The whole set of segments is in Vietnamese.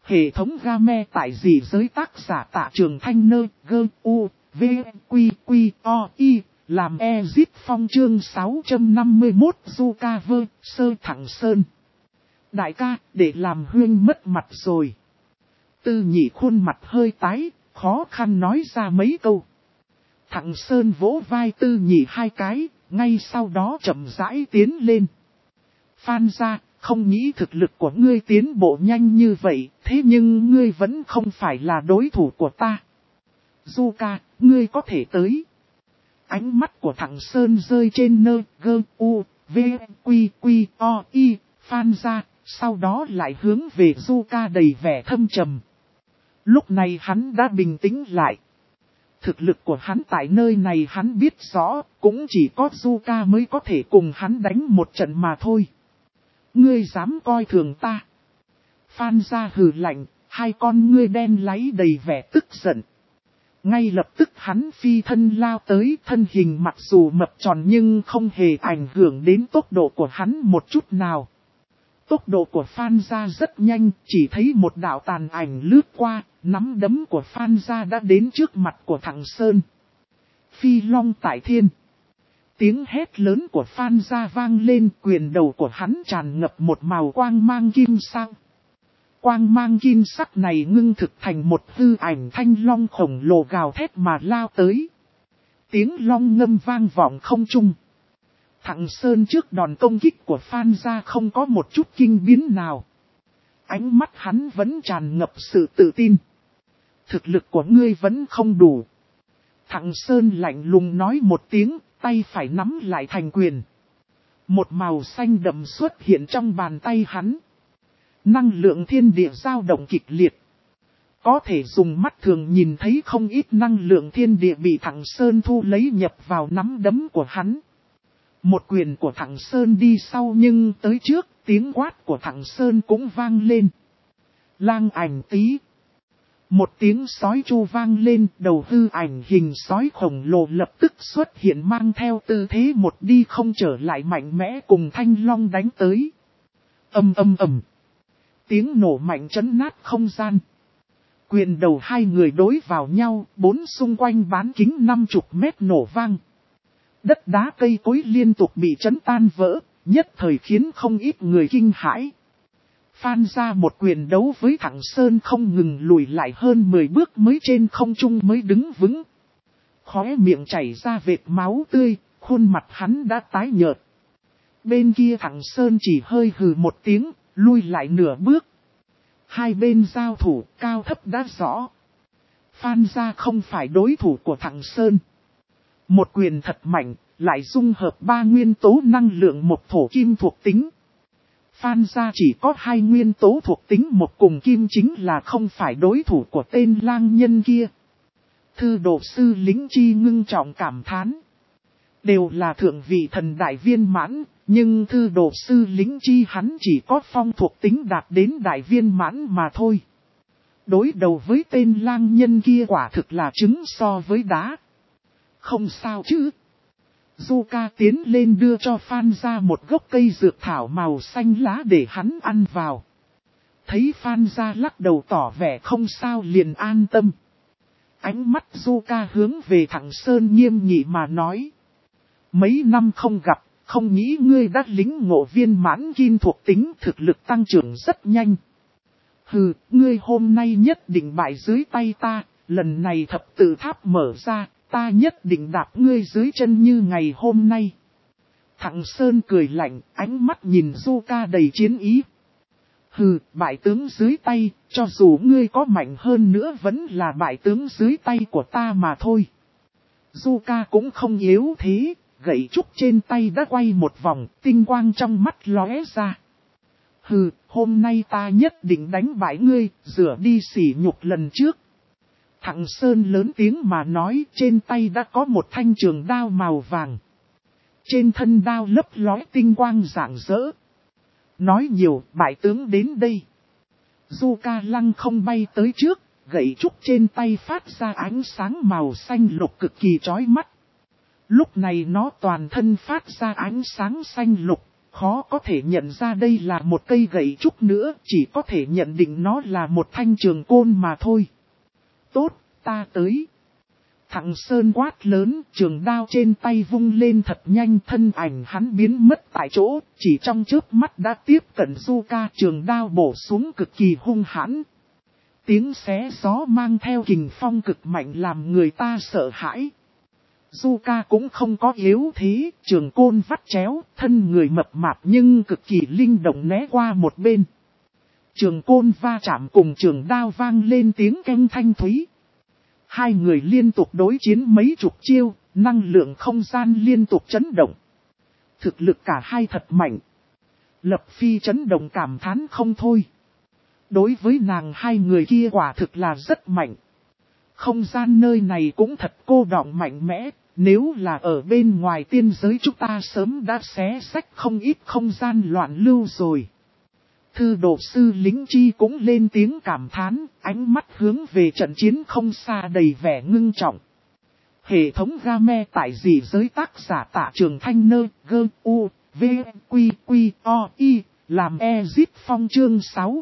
Hệ thống game tại dị giới tác giả Tạ Trường Thanh Nơ Gơ U V Quy Quy O I. Làm Ezit Phong chương 651 Zuka vơ sơ thẳng sơn. Đại ca, để làm huyên mất mặt rồi. Tư Nhị khuôn mặt hơi tái, khó khăn nói ra mấy câu. Thẳng sơn vỗ vai Tư Nhị hai cái, ngay sau đó chậm rãi tiến lên. Phan gia, không nghĩ thực lực của ngươi tiến bộ nhanh như vậy, thế nhưng ngươi vẫn không phải là đối thủ của ta. Zuka, ngươi có thể tới. Ánh mắt của thằng Sơn rơi trên Nơ Gơ U V Quy Quy O I. Phan gia, sau đó lại hướng về Zuka đầy vẻ thâm trầm. Lúc này hắn đã bình tĩnh lại. Thực lực của hắn tại nơi này hắn biết rõ, cũng chỉ có Zuka mới có thể cùng hắn đánh một trận mà thôi. Ngươi dám coi thường ta. Phan gia hừ lạnh, hai con ngươi đen láy đầy vẻ tức giận. Ngay lập tức hắn phi thân lao tới, thân hình mặc dù mập tròn nhưng không hề ảnh hưởng đến tốc độ của hắn một chút nào. Tốc độ của Phan gia rất nhanh, chỉ thấy một đạo tàn ảnh lướt qua, nắm đấm của Phan gia đã đến trước mặt của thằng Sơn. Phi long tại thiên. Tiếng hét lớn của Phan gia vang lên, quyền đầu của hắn tràn ngập một màu quang mang kim sang. Quang mang kim sắc này ngưng thực thành một hư ảnh thanh long khổng lồ gào thét mà lao tới. Tiếng long ngâm vang vọng không trung. Thằng Sơn trước đòn công kích của Phan gia không có một chút kinh biến nào. Ánh mắt hắn vẫn tràn ngập sự tự tin. Thực lực của ngươi vẫn không đủ. Thằng Sơn lạnh lùng nói một tiếng, tay phải nắm lại thành quyền. Một màu xanh đậm xuất hiện trong bàn tay hắn. Năng lượng thiên địa dao động kịch liệt. Có thể dùng mắt thường nhìn thấy không ít năng lượng thiên địa bị thằng Sơn thu lấy nhập vào nắm đấm của hắn. Một quyền của thằng Sơn đi sau nhưng tới trước, tiếng quát của thằng Sơn cũng vang lên. Lang ảnh tí. Một tiếng sói chu vang lên, đầu hư ảnh hình sói khổng lồ lập tức xuất hiện mang theo tư thế một đi không trở lại mạnh mẽ cùng thanh long đánh tới. Ầm ầm ầm. Tiếng nổ mạnh chấn nát không gian. Quyền đầu hai người đối vào nhau, bốn xung quanh bán kính 50 mét nổ vang. Đất đá cây cối liên tục bị chấn tan vỡ, nhất thời khiến không ít người kinh hãi. Phan ra một quyền đấu với thằng Sơn không ngừng lùi lại hơn 10 bước mới trên không trung mới đứng vững. Khóe miệng chảy ra vệt máu tươi, khuôn mặt hắn đã tái nhợt. Bên kia thằng Sơn chỉ hơi hừ một tiếng, lui lại nửa bước. Hai bên giao thủ cao thấp đã rõ. Phan ra không phải đối thủ của thằng Sơn. Một quyền thật mạnh, lại dung hợp ba nguyên tố năng lượng một thổ kim thuộc tính. Phan gia chỉ có hai nguyên tố thuộc tính một cùng kim chính là không phải đối thủ của tên lang nhân kia. Thư đồ sư lính chi ngưng trọng cảm thán. Đều là thượng vị thần đại viên mãn, nhưng thư đồ sư lính chi hắn chỉ có phong thuộc tính đạt đến đại viên mãn mà thôi. Đối đầu với tên lang nhân kia quả thực là trứng so với đá. Không sao chứ. Zuka tiến lên đưa cho Phan gia một gốc cây dược thảo màu xanh lá để hắn ăn vào. Thấy Phan gia lắc đầu tỏ vẻ không sao liền an tâm. Ánh mắt Zuka hướng về thằng Sơn nghiêm nghị mà nói. Mấy năm không gặp, không nghĩ ngươi đã lính ngộ viên mãn kim thuộc tính thực lực tăng trưởng rất nhanh. Hừ, ngươi hôm nay nhất định bại dưới tay ta, lần này thập tự tháp mở ra. Ta nhất định đạp ngươi dưới chân như ngày hôm nay. Thằng Sơn cười lạnh, ánh mắt nhìn Zuka đầy chiến ý. Hừ, bại tướng dưới tay, cho dù ngươi có mạnh hơn nữa vẫn là bại tướng dưới tay của ta mà thôi. Zuka cũng không yếu thế, gậy trúc trên tay đã quay một vòng, tinh quang trong mắt lóe ra. Hừ, hôm nay ta nhất định đánh bại ngươi, rửa đi sỉ nhục lần trước. Thằng Sơn lớn tiếng mà nói trên tay đã có một thanh trường đao màu vàng. Trên thân đao lấp lóe tinh quang rạng rỡ. Nói nhiều, bại tướng đến đây. Zuka lăng không bay tới trước, gậy trúc trên tay phát ra ánh sáng màu xanh lục cực kỳ chói mắt. Lúc này nó toàn thân phát ra ánh sáng xanh lục, khó có thể nhận ra đây là một cây gậy trúc nữa, chỉ có thể nhận định nó là một thanh trường côn mà thôi. Tốt, ta tới. Thằng Sơn quát lớn, trường đao trên tay vung lên thật nhanh, thân ảnh hắn biến mất tại chỗ, chỉ trong chớp mắt đã tiếp cận Zuka, trường đao bổ xuống cực kỳ hung hãn. Tiếng xé gió mang theo kình phong cực mạnh làm người ta sợ hãi. Zuka cũng không có yếu thế, trường côn vắt chéo, thân người mập mạp nhưng cực kỳ linh động né qua một bên. Trường côn va chạm cùng trường đao vang lên tiếng keng thanh thúy. Hai người liên tục đối chiến mấy chục chiêu, năng lượng không gian liên tục chấn động. Thực lực cả hai thật mạnh. Lập Phi chấn động cảm thán không thôi. Đối với nàng hai người kia quả thực là rất mạnh. Không gian nơi này cũng thật cô đọng mạnh mẽ, nếu là ở bên ngoài tiên giới chúng ta sớm đã xé xách không ít không gian loạn lưu rồi. Thư đồ sư Lính Chi cũng lên tiếng cảm thán, ánh mắt hướng về trận chiến không xa đầy vẻ ngưng trọng. Hệ thống game tại dị giới tác giả Tạ Trường Thanh Nơ, Gơ, U, V, Quy, Quy, O, I, làm Ezip Phong chương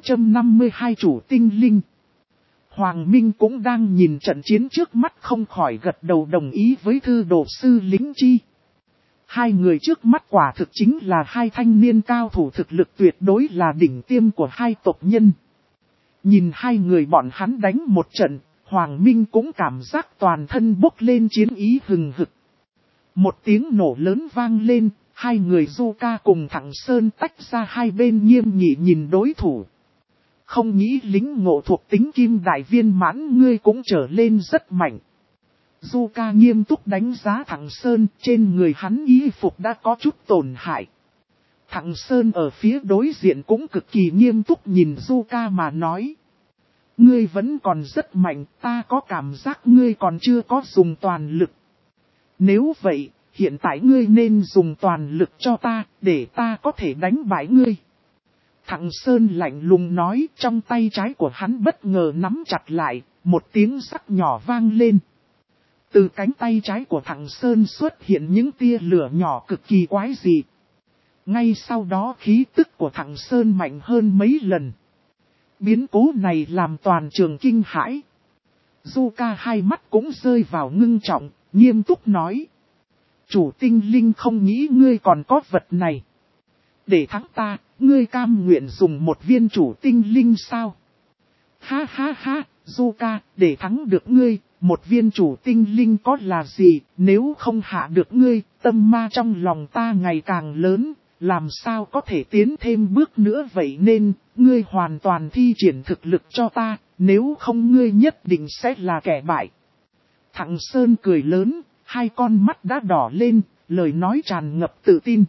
652 chủ tinh linh. Hoàng Minh cũng đang nhìn trận chiến trước mắt không khỏi gật đầu đồng ý với thư đồ sư Lính Chi. Hai người trước mắt quả thực chính là hai thanh niên cao thủ thực lực tuyệt đối là đỉnh tiêm của hai tộc nhân. Nhìn hai người bọn hắn đánh một trận, Hoàng Minh cũng cảm giác toàn thân bốc lên chiến ý hừng hực. Một tiếng nổ lớn vang lên, hai người Zuka cùng Thẳng Sơn tách ra hai bên nghiêm nghị nhìn đối thủ. Không nghĩ lính ngộ thuộc tính kim đại viên mãn ngươi cũng trở lên rất mạnh. Zuka nghiêm túc đánh giá Thẳng Sơn, trên người hắn y phục đã có chút tổn hại. Thẳng Sơn ở phía đối diện cũng cực kỳ nghiêm túc nhìn Zuka mà nói. Ngươi vẫn còn rất mạnh, ta có cảm giác ngươi còn chưa có dùng toàn lực. Nếu vậy, hiện tại ngươi nên dùng toàn lực cho ta, để ta có thể đánh bại ngươi. Thẳng Sơn lạnh lùng nói, trong tay trái của hắn bất ngờ nắm chặt lại, một tiếng sắc nhỏ vang lên. Từ cánh tay trái của Thẳng Sơn xuất hiện những tia lửa nhỏ cực kỳ quái dị. Ngay sau đó khí tức của Thẳng Sơn mạnh hơn mấy lần. Biến cố này làm toàn trường kinh hãi. Zuka hai mắt cũng rơi vào ngưng trọng, nghiêm túc nói. Chủ tinh linh không nghĩ ngươi còn có vật này. Để thắng ta, ngươi cam nguyện dùng một viên chủ tinh linh sao? Ha ha ha, Zuka, để thắng được ngươi, một viên chủ tinh linh có là gì, nếu không hạ được ngươi, tâm ma trong lòng ta ngày càng lớn, làm sao có thể tiến thêm bước nữa vậy nên, ngươi hoàn toàn thi triển thực lực cho ta, nếu không ngươi nhất định sẽ là kẻ bại. Thẳng Sơn cười lớn, hai con mắt đã đỏ lên, lời nói tràn ngập tự tin.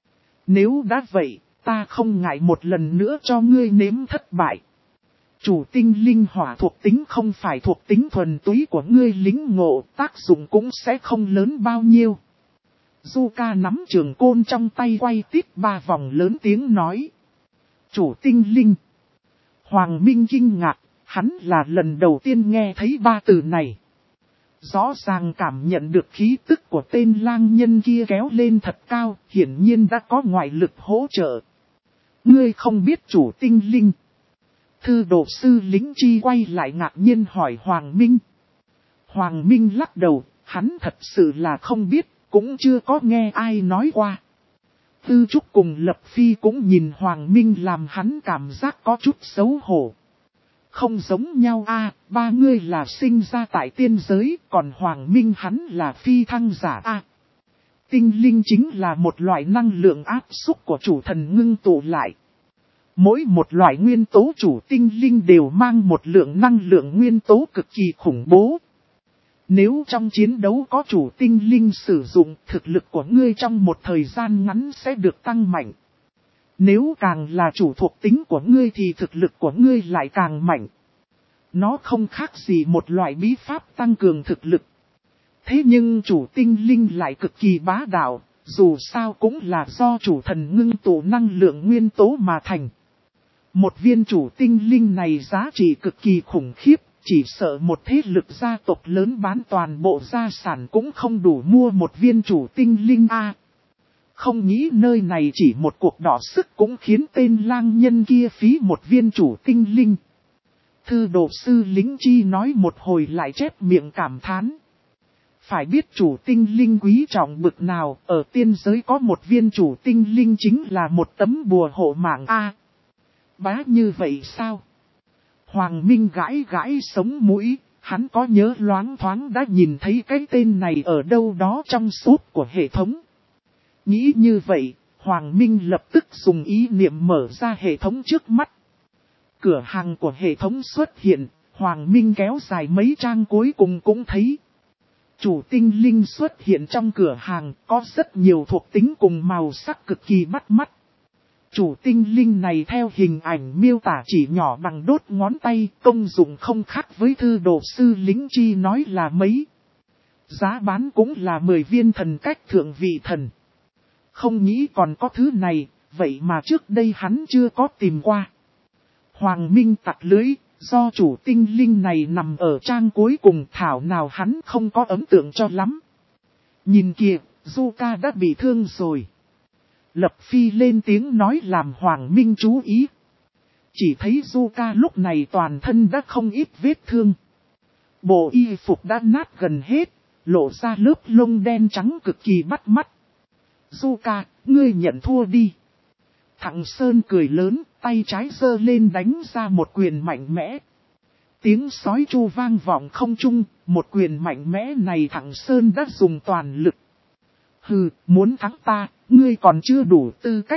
Nếu đã vậy, ta không ngại một lần nữa cho ngươi nếm thất bại. Chủ tinh linh hỏa thuộc tính không phải thuộc tính thuần túy của ngươi lính ngộ, tác dụng cũng sẽ không lớn bao nhiêu. Zuka nắm trường côn trong tay quay tít ba vòng lớn tiếng nói. Chủ tinh linh. Hoàng Minh kinh ngạc, hắn là lần đầu tiên nghe thấy ba từ này. Rõ ràng cảm nhận được khí tức của tên lang nhân kia kéo lên thật cao, hiển nhiên đã có ngoại lực hỗ trợ. Ngươi không biết chủ tinh linh. Thư đồ sư Lính Chi quay lại ngạc nhiên hỏi Hoàng Minh. Hoàng Minh lắc đầu, hắn thật sự là không biết, cũng chưa có nghe ai nói qua. Tư Trúc cùng Lập Phi cũng nhìn Hoàng Minh làm hắn cảm giác có chút xấu hổ. Không giống nhau a, ba người là sinh ra tại tiên giới, còn Hoàng Minh hắn là phi thăng giả a. Tinh linh chính là một loại năng lượng áp xúc của chủ thần ngưng tụ lại. Mỗi một loại nguyên tố chủ tinh linh đều mang một lượng năng lượng nguyên tố cực kỳ khủng bố. Nếu trong chiến đấu có chủ tinh linh sử dụng, thực lực của ngươi trong một thời gian ngắn sẽ được tăng mạnh. Nếu càng là chủ thuộc tính của ngươi thì thực lực của ngươi lại càng mạnh. Nó không khác gì một loại bí pháp tăng cường thực lực. Thế nhưng chủ tinh linh lại cực kỳ bá đạo, dù sao cũng là do chủ thần ngưng tụ năng lượng nguyên tố mà thành. Một viên chủ tinh linh này giá trị cực kỳ khủng khiếp, chỉ sợ một thế lực gia tộc lớn bán toàn bộ gia sản cũng không đủ mua một viên chủ tinh linh a. Không nghĩ nơi này chỉ một cuộc đọ sức cũng khiến tên lang nhân kia phí một viên chủ tinh linh. Thư đồ sư lính chi nói một hồi lại chép miệng cảm thán. Phải biết chủ tinh linh quý trọng bực nào, ở tiên giới có một viên chủ tinh linh chính là một tấm bùa hộ mạng A. Bá như vậy sao? Hoàng Minh gãi gãi sống mũi, hắn có nhớ loáng thoáng đã nhìn thấy cái tên này ở đâu đó trong suốt của hệ thống. Nghĩ như vậy, Hoàng Minh lập tức dùng ý niệm mở ra hệ thống trước mắt. Cửa hàng của hệ thống xuất hiện, Hoàng Minh kéo dài mấy trang cuối cùng cũng thấy. Chủ tinh linh xuất hiện trong cửa hàng, có rất nhiều thuộc tính cùng màu sắc cực kỳ bắt mắt. Chủ tinh linh này theo hình ảnh miêu tả chỉ nhỏ bằng đốt ngón tay, công dụng không khác với thư đồ sư lính chi nói là mấy. Giá bán cũng là 10 viên thần cách thượng vị thần. Không nghĩ còn có thứ này, vậy mà trước đây hắn chưa có tìm qua. Hoàng Minh tặc lưới, do chủ tinh linh này nằm ở trang cuối cùng thảo nào hắn không có ấn tượng cho lắm. Nhìn kìa, Zuka đã bị thương rồi. Lập Phi lên tiếng nói làm Hoàng Minh chú ý. Chỉ thấy Zuka lúc này toàn thân đã không ít vết thương. Bộ y phục đã nát gần hết, lộ ra lớp lông đen trắng cực kỳ bắt mắt. Zuka, ngươi nhận thua đi. Thằng Sơn cười lớn, tay trái giơ lên đánh ra một quyền mạnh mẽ. Tiếng sói chu vang vọng không trung, một quyền mạnh mẽ này thằng Sơn đã dùng toàn lực. Hừ, muốn thắng ta, ngươi còn chưa đủ tư cách.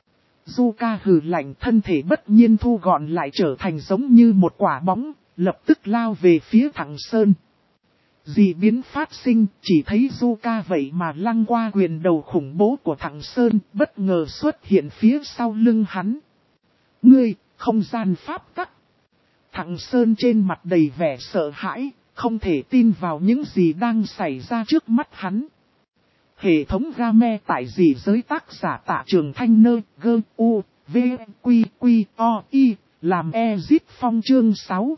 Zuka hừ lạnh, thân thể bất nhiên thu gọn lại trở thành giống như một quả bóng, lập tức lao về phía thằng Sơn. Dị biến phát sinh, chỉ thấy Zuka vậy mà lăng qua quyền đầu khủng bố của thằng Sơn, bất ngờ xuất hiện phía sau lưng hắn. Ngươi, không gian pháp tắc. Thằng Sơn trên mặt đầy vẻ sợ hãi, không thể tin vào những gì đang xảy ra trước mắt hắn. Hệ thống game tại dị giới tác giả Tạ Trường Thanh Nơ, gơ, u, v, quy, quy, o, y, làm Ezit Phong chương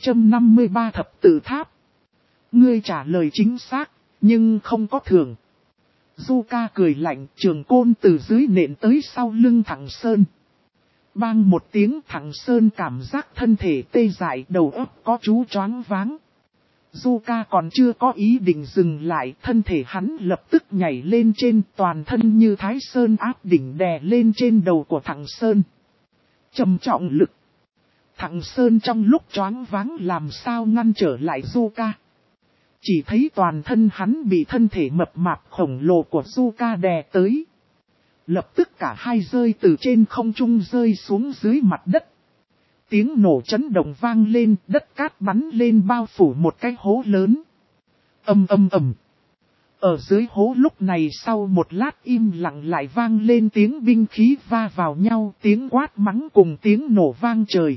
653 thập tự tháp. Ngươi trả lời chính xác, nhưng không có thưởng. Zuka cười lạnh, trường côn từ dưới nện tới sau lưng thằng Sơn. Bang một tiếng, thằng Sơn cảm giác thân thể tê dại, đầu óc có chú choáng váng. Zuka còn chưa có ý định dừng lại, thân thể hắn lập tức nhảy lên trên, toàn thân như Thái Sơn áp đỉnh đè lên trên đầu của thằng Sơn. Trầm trọng lực. Thằng Sơn trong lúc choáng váng làm sao ngăn trở lại Zuka. Chỉ thấy toàn thân hắn bị thân thể mập mạp khổng lồ của Zuka đè tới. Lập tức cả hai rơi từ trên không trung rơi xuống dưới mặt đất. Tiếng nổ chấn động vang lên, đất cát bắn lên bao phủ một cái hố lớn. Ầm ầm ầm. Ở dưới hố lúc này sau một lát im lặng lại vang lên tiếng binh khí va vào nhau, tiếng quát mắng cùng tiếng nổ vang trời.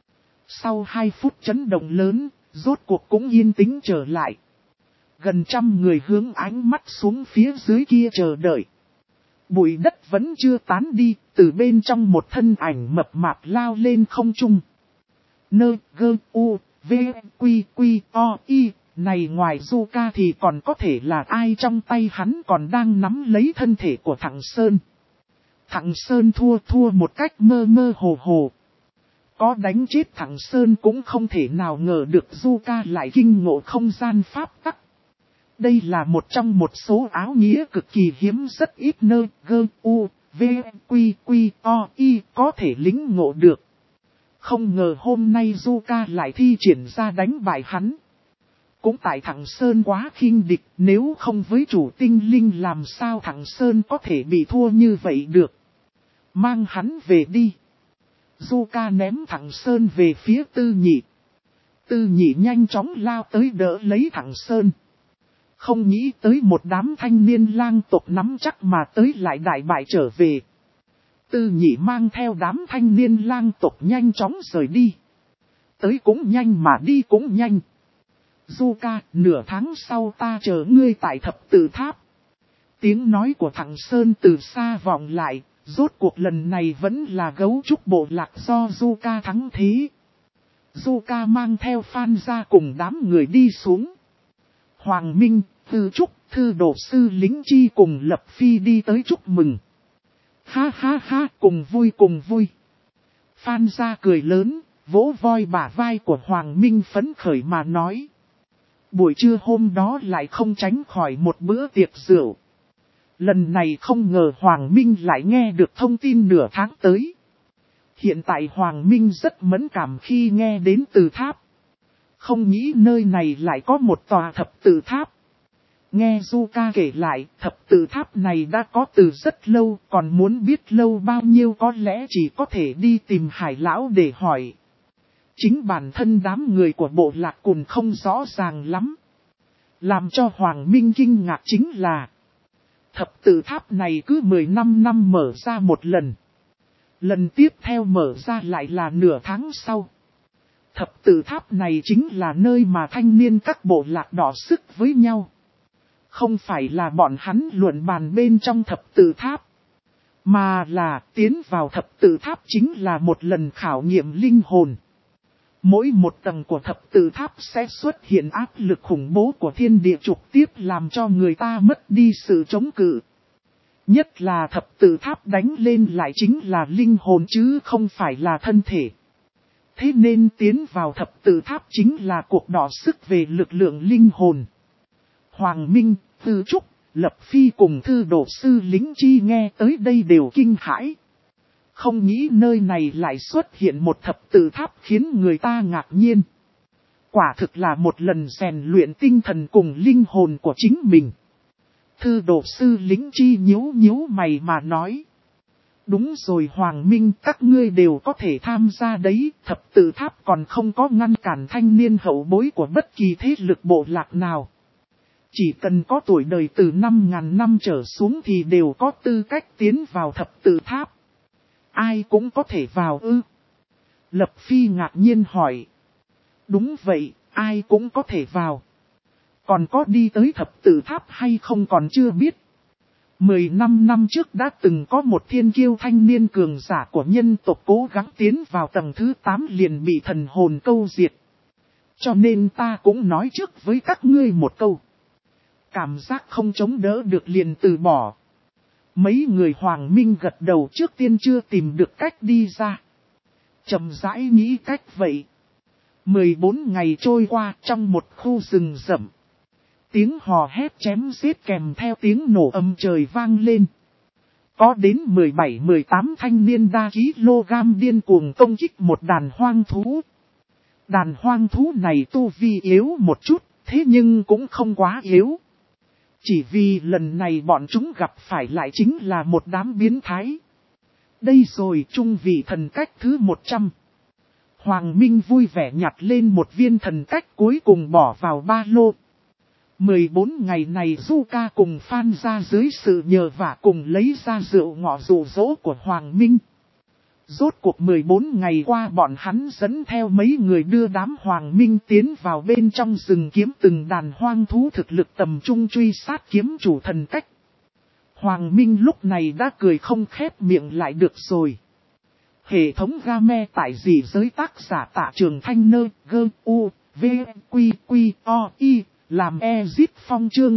Sau 2 phút chấn động lớn, rốt cuộc cũng yên tĩnh trở lại. Gần 100 người hướng ánh mắt xuống phía dưới kia chờ đợi. Bụi đất vẫn chưa tán đi, từ bên trong một thân ảnh mập mạp lao lên không trung. Nơ, gơ, u, v, quy, quy, o, y, này ngoài Zuka thì còn có thể là ai, trong tay hắn còn đang nắm lấy thân thể của thằng Sơn. Thằng Sơn thua một cách mơ mơ hồ hồ. Có đánh chết thằng Sơn cũng không thể nào ngờ được Zuka lại kinh ngộ không gian pháp tắc. Đây là một trong một số áo nghĩa cực kỳ hiếm, rất ít nơi gơ, u, v, quy, quy, o, y có thể lĩnh ngộ được. Không ngờ hôm nay Zuka lại thi triển ra đánh bại hắn. Cũng tại thằng Sơn quá khinh địch, nếu không với chủ tinh linh làm sao thằng Sơn có thể bị thua như vậy được. Mang hắn về đi. Zuka ném thằng Sơn về phía Tư Nhị. Tư Nhị nhanh chóng lao tới đỡ lấy thằng Sơn. Không nghĩ tới một đám thanh niên lang tộc nắm chắc mà tới lại đại bại trở về. Tư Nhị mang theo đám thanh niên lang tộc nhanh chóng rời đi. Tới cũng nhanh mà đi cũng nhanh. Zuka, nửa tháng sau ta chờ ngươi tại thập tự tháp. Tiếng nói của thằng Sơn từ xa vọng lại, rốt cuộc lần này vẫn là gấu trúc bộ lạc do Zuka thắng thế. Zuka mang theo Phan ra cùng đám người đi xuống. Hoàng Minh, Tư Trúc, Thư Đồ Sư Lính Chi cùng Lập Phi đi tới chúc mừng. Ha ha ha, cùng vui cùng vui. Phan gia cười lớn, vỗ voi bả vai của Hoàng Minh phấn khởi mà nói. Buổi trưa hôm đó lại không tránh khỏi một bữa tiệc rượu. Lần này không ngờ Hoàng Minh lại nghe được thông tin nửa tháng tới. Hiện tại Hoàng Minh rất mẫn cảm khi nghe đến Từ Tháp. Không nghĩ nơi này lại có một tòa thập tự tháp. Nghe Zuka kể lại, thập tự tháp này đã có từ rất lâu, còn muốn biết lâu bao nhiêu có lẽ chỉ có thể đi tìm Hải Lão để hỏi. Chính bản thân đám người của bộ lạc cùng không rõ ràng lắm. Làm cho Hoàng Minh kinh ngạc chính là thập tự tháp này cứ 15 năm mở ra một lần. Lần tiếp theo mở ra lại là nửa tháng sau. Thập tự tháp này chính là nơi mà thanh niên các bộ lạc đọ sức với nhau. Không phải là bọn hắn luận bàn bên trong thập tự tháp. Mà là tiến vào thập tự tháp chính là một lần khảo nghiệm linh hồn. Mỗi một tầng của thập tự tháp sẽ xuất hiện áp lực khủng bố của thiên địa trực tiếp làm cho người ta mất đi sự chống cự. Nhất là thập tự tháp đánh lên lại chính là linh hồn chứ không phải là thân thể. Thế nên tiến vào thập tự tháp chính là cuộc đọ sức về lực lượng linh hồn. Hoàng Minh, Tư Trúc, Lập Phi cùng thư độ sư lính chi nghe tới đây đều kinh hãi. Không nghĩ nơi này lại xuất hiện một thập tự tháp khiến người ta ngạc nhiên. Quả thực là một lần rèn luyện tinh thần cùng linh hồn của chính mình. Thư độ sư lính chi nhíu nhíu mày mà nói. Đúng rồi Hoàng Minh, các ngươi đều có thể tham gia đấy, thập tự tháp còn không có ngăn cản thanh niên hậu bối của bất kỳ thế lực bộ lạc nào. Chỉ cần có tuổi đời từ 5.000 năm trở xuống thì đều có tư cách tiến vào thập tự tháp. Ai cũng có thể vào ư? Lập Phi ngạc nhiên hỏi. Đúng vậy, ai cũng có thể vào. Còn có đi tới thập tự tháp hay không còn chưa biết. 15 năm trước đã từng có một thiên kiêu thanh niên cường giả của nhân tộc cố gắng tiến vào tầng thứ 8 liền bị thần hồn câu diệt. Cho nên ta cũng nói trước với các ngươi một câu. Cảm giác không chống đỡ được liền từ bỏ. Mấy người Hoàng Minh gật đầu trước tiên chưa tìm được cách đi ra. Chậm rãi nghĩ cách vậy. 14 ngày trôi qua trong một khu rừng rậm. Tiếng hò hét chém giết kèm theo tiếng nổ âm trời vang lên. Có đến 17-18 thanh niên đa kg điên cuồng công kích một đàn hoang thú. Đàn hoang thú này tu vi yếu một chút, thế nhưng cũng không quá yếu. Chỉ vì lần này bọn chúng gặp phải lại chính là một đám biến thái. Đây rồi trung vị thần cách thứ 100. Hoàng Minh vui vẻ nhặt lên một viên thần cách cuối cùng bỏ vào ba lô. 14 ngày này Zuka cùng Phan ra dưới sự nhờ vả cùng lấy ra rượu ngọ dụ dỗ của Hoàng Minh. Rốt cuộc 14 ngày qua bọn hắn dẫn theo mấy người đưa đám Hoàng Minh tiến vào bên trong rừng kiếm từng đàn hoang thú thực lực tầm trung truy sát kiếm chủ thần cách. Hoàng Minh lúc này đã cười không khép miệng lại được rồi. Hệ thống game tại gì giới tác giả Tạ Trường Thanh Nơ gơ u v quy quy o i làm Ezit Phong chương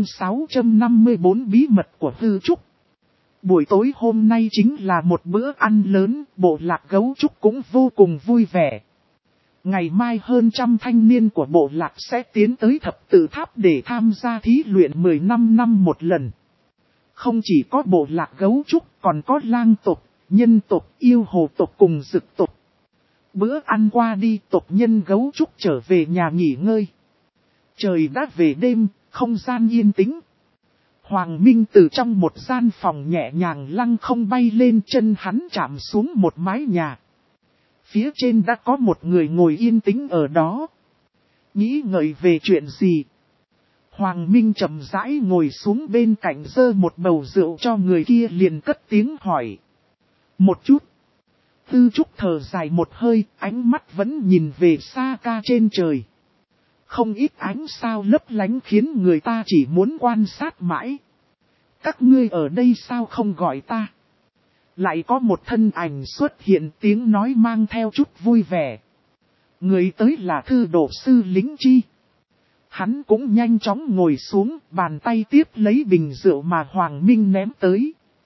654 bí mật của Tư Trúc. Buổi tối hôm nay chính là một bữa ăn lớn, bộ lạc gấu trúc cũng vô cùng vui vẻ. Ngày mai hơn trăm thanh niên của bộ lạc sẽ tiến tới thập tự tháp để tham gia thí luyện 15 năm một lần. Không chỉ có bộ lạc gấu trúc còn có lang tộc, nhân tộc, yêu hồ tộc cùng dực tộc. Bữa ăn qua đi tộc nhân gấu trúc trở về nhà nghỉ ngơi. Trời đã về đêm, không gian yên tĩnh. Hoàng Minh từ trong một gian phòng nhẹ nhàng lăng không bay lên chân hắn chạm xuống một mái nhà. Phía trên đã có một người ngồi yên tĩnh ở đó. Nghĩ ngợi về chuyện gì? Hoàng Minh chậm rãi ngồi xuống bên cạnh giơ một bầu rượu cho người kia liền cất tiếng hỏi. Một chút. Tư Trúc thở dài một hơi, ánh mắt vẫn nhìn về xa ca trên trời. Không ít ánh sao lấp lánh khiến người ta chỉ muốn quan sát mãi. Các ngươi ở đây sao không gọi ta? Lại có một thân ảnh xuất hiện tiếng nói mang theo chút vui vẻ. Người tới là thư độ sư lính chi. Hắn cũng nhanh chóng ngồi xuống, bàn tay tiếp lấy bình rượu mà Hoàng Minh ném tới.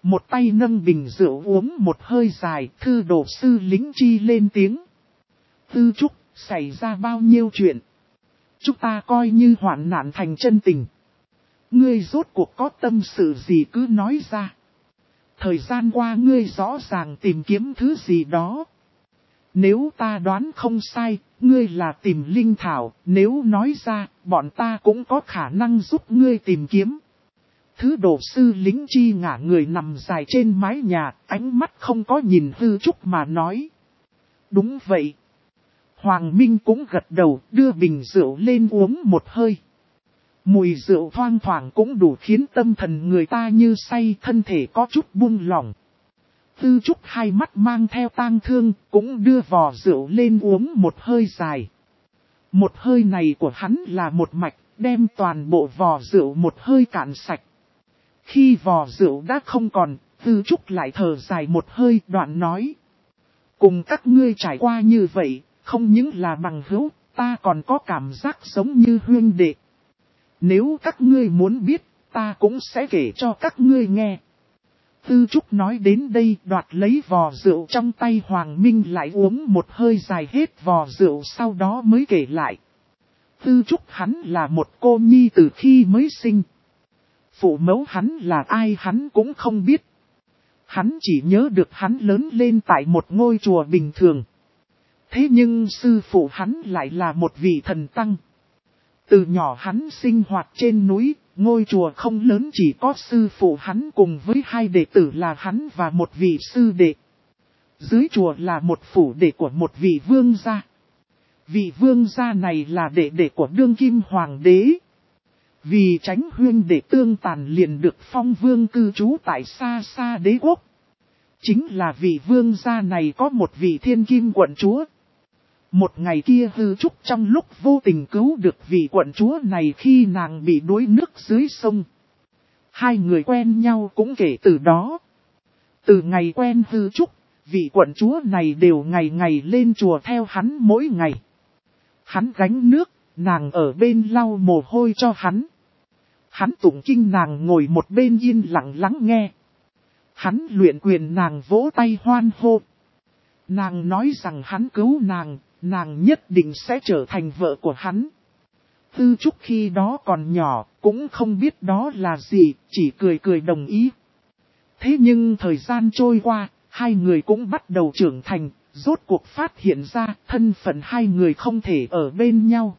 Một tay nâng bình rượu uống một hơi dài, thư đồ sư Lính Chi lên tiếng. Tư Trúc, xảy ra bao nhiêu chuyện? Chúng ta coi như hoạn nạn thành chân tình. Ngươi rốt cuộc có tâm sự gì cứ nói ra. Thời gian qua ngươi rõ ràng tìm kiếm thứ gì đó. Nếu ta đoán không sai, ngươi là tìm linh thảo, nếu nói ra, bọn ta cũng có khả năng giúp ngươi tìm kiếm. Thứ đồ sư Lính Chi ngả người nằm dài trên mái nhà, ánh mắt không có nhìn Tư Trúc mà nói. Đúng vậy. Hoàng Minh cũng gật đầu, đưa bình rượu lên uống một hơi. Mùi rượu thoang thoảng cũng đủ khiến tâm thần người ta như say, thân thể có chút buông lỏng. Tư Trúc hai mắt mang theo tang thương, cũng đưa vò rượu lên uống một hơi dài. Một hơi này của hắn là một mạch, đem toàn bộ vò rượu một hơi cạn sạch. Khi vò rượu đã không còn, Tư Trúc lại thở dài một hơi, đoạn nói. Cùng các ngươi trải qua như vậy, không những là bằng hữu, ta còn có cảm giác giống như huynh đệ. Nếu các ngươi muốn biết, ta cũng sẽ kể cho các ngươi nghe. Tư Trúc nói đến đây, đoạt lấy vò rượu trong tay Hoàng Minh lại uống một hơi dài hết vò rượu, sau đó mới kể lại. Tư Trúc hắn là một cô nhi từ khi mới sinh. Phụ mẫu hắn là ai hắn cũng không biết. Hắn chỉ nhớ được hắn lớn lên tại một ngôi chùa bình thường. Thế nhưng sư phụ hắn lại là một vị thần tăng. Từ nhỏ hắn sinh hoạt trên núi, ngôi chùa không lớn, chỉ có sư phụ hắn cùng với hai đệ tử là hắn và một vị sư đệ. Dưới chùa là một phủ đệ của một vị vương gia. Vị vương gia này là đệ đệ của đương kim hoàng đế. Vì tránh huyên đệ tương tàn liền được phong vương cư trú tại xa xa đế quốc. Chính là vị vương gia này có một vị thiên kim quận chúa. Một ngày kia Tư Trúc trong lúc vô tình cứu được vị quận chúa này khi nàng bị đuối nước dưới sông. Hai người quen nhau cũng kể từ đó. Từ ngày quen Tư Trúc, vị quận chúa này đều ngày ngày lên chùa theo hắn mỗi ngày. Hắn gánh nước, nàng ở bên lau mồ hôi cho hắn. Hắn tụng kinh, nàng ngồi một bên yên lặng lắng nghe. Hắn luyện quyền, nàng vỗ tay hoan hô. Nàng nói rằng hắn cứu nàng, nàng nhất định sẽ trở thành vợ của hắn. Tư Trúc khi đó còn nhỏ, cũng không biết đó là gì, chỉ cười cười đồng ý. Thế nhưng thời gian trôi qua, hai người cũng bắt đầu trưởng thành, rốt cuộc phát hiện ra thân phận hai người không thể ở bên nhau.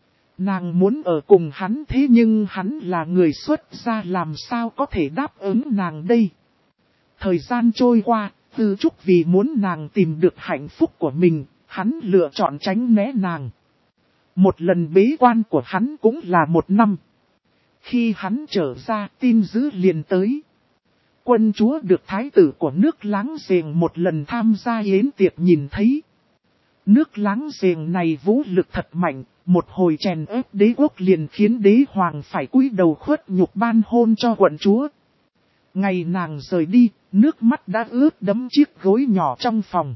Nàng muốn ở cùng hắn, thế nhưng hắn là người xuất gia, làm sao có thể đáp ứng nàng đây. Thời gian trôi qua, Tư Trúc vì muốn nàng tìm được hạnh phúc của mình, hắn lựa chọn tránh né nàng. Một lần bế quan của hắn cũng là 1 năm. Khi hắn trở ra, tin dữ liền tới. Quân chúa được thái tử của nước láng giềng một lần tham gia yến tiệc nhìn thấy. Nước láng giềng này vũ lực thật mạnh, một hồi chèn ép đế quốc liền khiến đế hoàng phải cúi đầu khuất nhục ban hôn cho quận chúa. Ngày nàng rời đi, nước mắt đã ướt đẫm chiếc gối nhỏ trong phòng.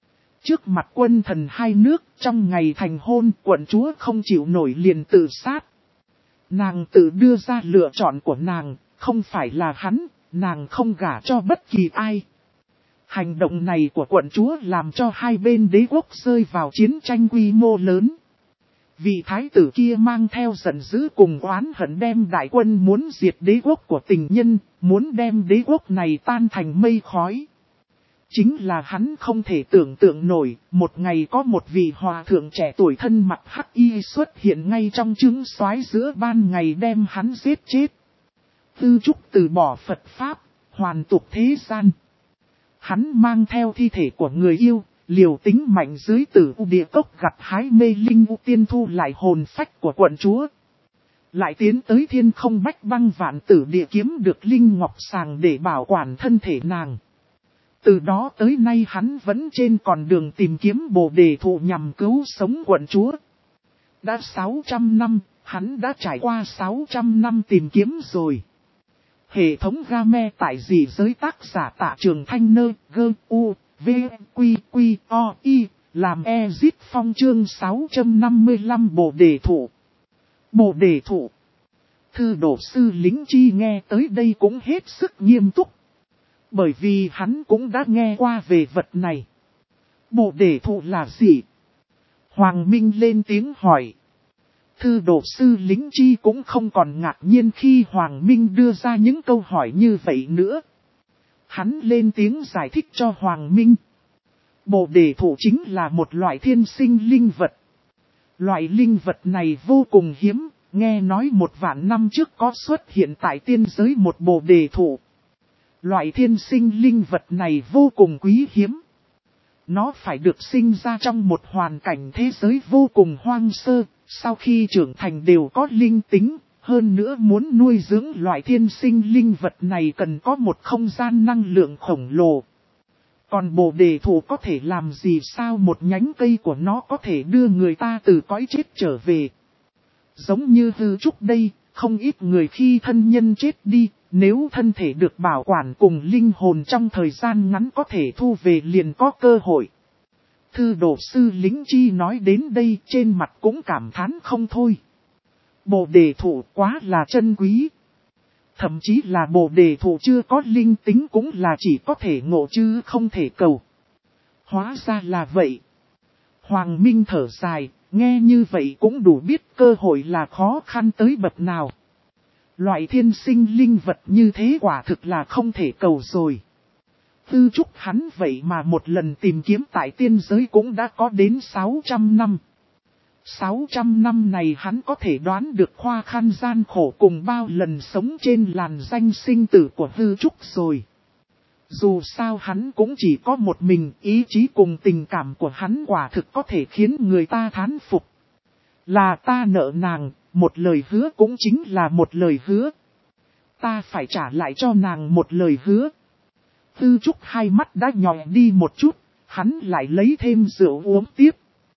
Trước mặt quân thần hai nước, trong ngày thành hôn, quận chúa không chịu nổi liền tự sát. Nàng tự đưa ra lựa chọn của nàng, không phải là hắn, nàng không gả cho bất kỳ ai. Hành động này của quận chúa làm cho hai bên đế quốc rơi vào chiến tranh quy mô lớn. Vị thái tử kia mang theo giận dữ cùng oán hận đem đại quân muốn diệt đế quốc của tình nhân, muốn đem đế quốc này tan thành mây khói. Chính là hắn không thể tưởng tượng nổi, một ngày có một vị hòa thượng trẻ tuổi thân mặc hắc y xuất hiện ngay trong trứng soái giữa ban ngày đem hắn giết chết. Tư Trúc từ bỏ Phật Pháp, hoàn tục thế gian. Hắn mang theo thi thể của người yêu, liều tính mạnh dưới tử u địa cốc gặt hái mê linh u tiên thu lại hồn phách của quận chúa. Lại tiến tới thiên không bách băng vạn tử địa kiếm được linh ngọc sàng để bảo quản thân thể nàng. Từ đó tới nay hắn vẫn trên con đường tìm kiếm bồ đề thụ nhằm cứu sống quận chúa. Đã 600 năm, hắn đã trải qua 600 năm tìm kiếm rồi. Hệ thống game tại gì giới tác giả Tạ Trường Thanh Nơ, gơ, u, v, quy, quy, o, y, làm Ezit Phong chương 655 bồ đề thụ. Bồ đề thụ. Thư đồ sư Lính Chi nghe tới đây cũng hết sức nghiêm túc. Bởi vì hắn cũng đã nghe qua về vật này. Bồ đề thụ là gì? Hoàng Minh lên tiếng hỏi. Thư đồ sư Lính Chi cũng không còn ngạc nhiên khi Hoàng Minh đưa ra những câu hỏi như vậy nữa. Hắn lên tiếng giải thích cho Hoàng Minh. Bồ đề thụ chính là một loại thiên sinh linh vật. Loại linh vật này vô cùng hiếm, nghe nói 1.000 năm trước có xuất hiện tại tiên giới một bồ đề thụ. Loại thiên sinh linh vật này vô cùng quý hiếm. Nó phải được sinh ra trong một hoàn cảnh thế giới vô cùng hoang sơ, sau khi trưởng thành đều có linh tính, hơn nữa muốn nuôi dưỡng loại thiên sinh linh vật này cần có một không gian năng lượng khổng lồ. Còn bồ đề thụ có thể làm gì sao, một nhánh cây của nó có thể đưa người ta từ cõi chết trở về. Giống như Hư Trúc đây, không ít người khi thân nhân chết đi, nếu thân thể được bảo quản cùng linh hồn trong thời gian ngắn có thể thu về liền có cơ hội. Thư đồ sư Lính Chi nói đến đây trên mặt cũng cảm thán không thôi. Bồ đề thụ quá là chân quý. Thậm chí là bồ đề thụ chưa có linh tính cũng là chỉ có thể ngộ chứ không thể cầu. Hóa ra là vậy. Hoàng Minh thở dài, nghe như vậy cũng đủ biết cơ hội là khó khăn tới bậc nào. Loại thiên sinh linh vật như thế quả thực là không thể cầu rồi. Tư Trúc hắn vậy mà một lần tìm kiếm tại tiên giới cũng đã có đến 600 năm. 600 năm này hắn có thể đoán được khoa khăn gian khổ cùng bao lần sống trên làn danh sinh tử của Tư Trúc rồi. Dù sao hắn cũng chỉ có một mình, ý chí cùng tình cảm của hắn quả thực có thể khiến người ta thán phục. Là ta nợ nàng, một lời hứa cũng chính là một lời hứa. Ta phải trả lại cho nàng một lời hứa. Tư Trúc hai mắt đã nhòe đi một chút, hắn lại lấy thêm rượu uống tiếp.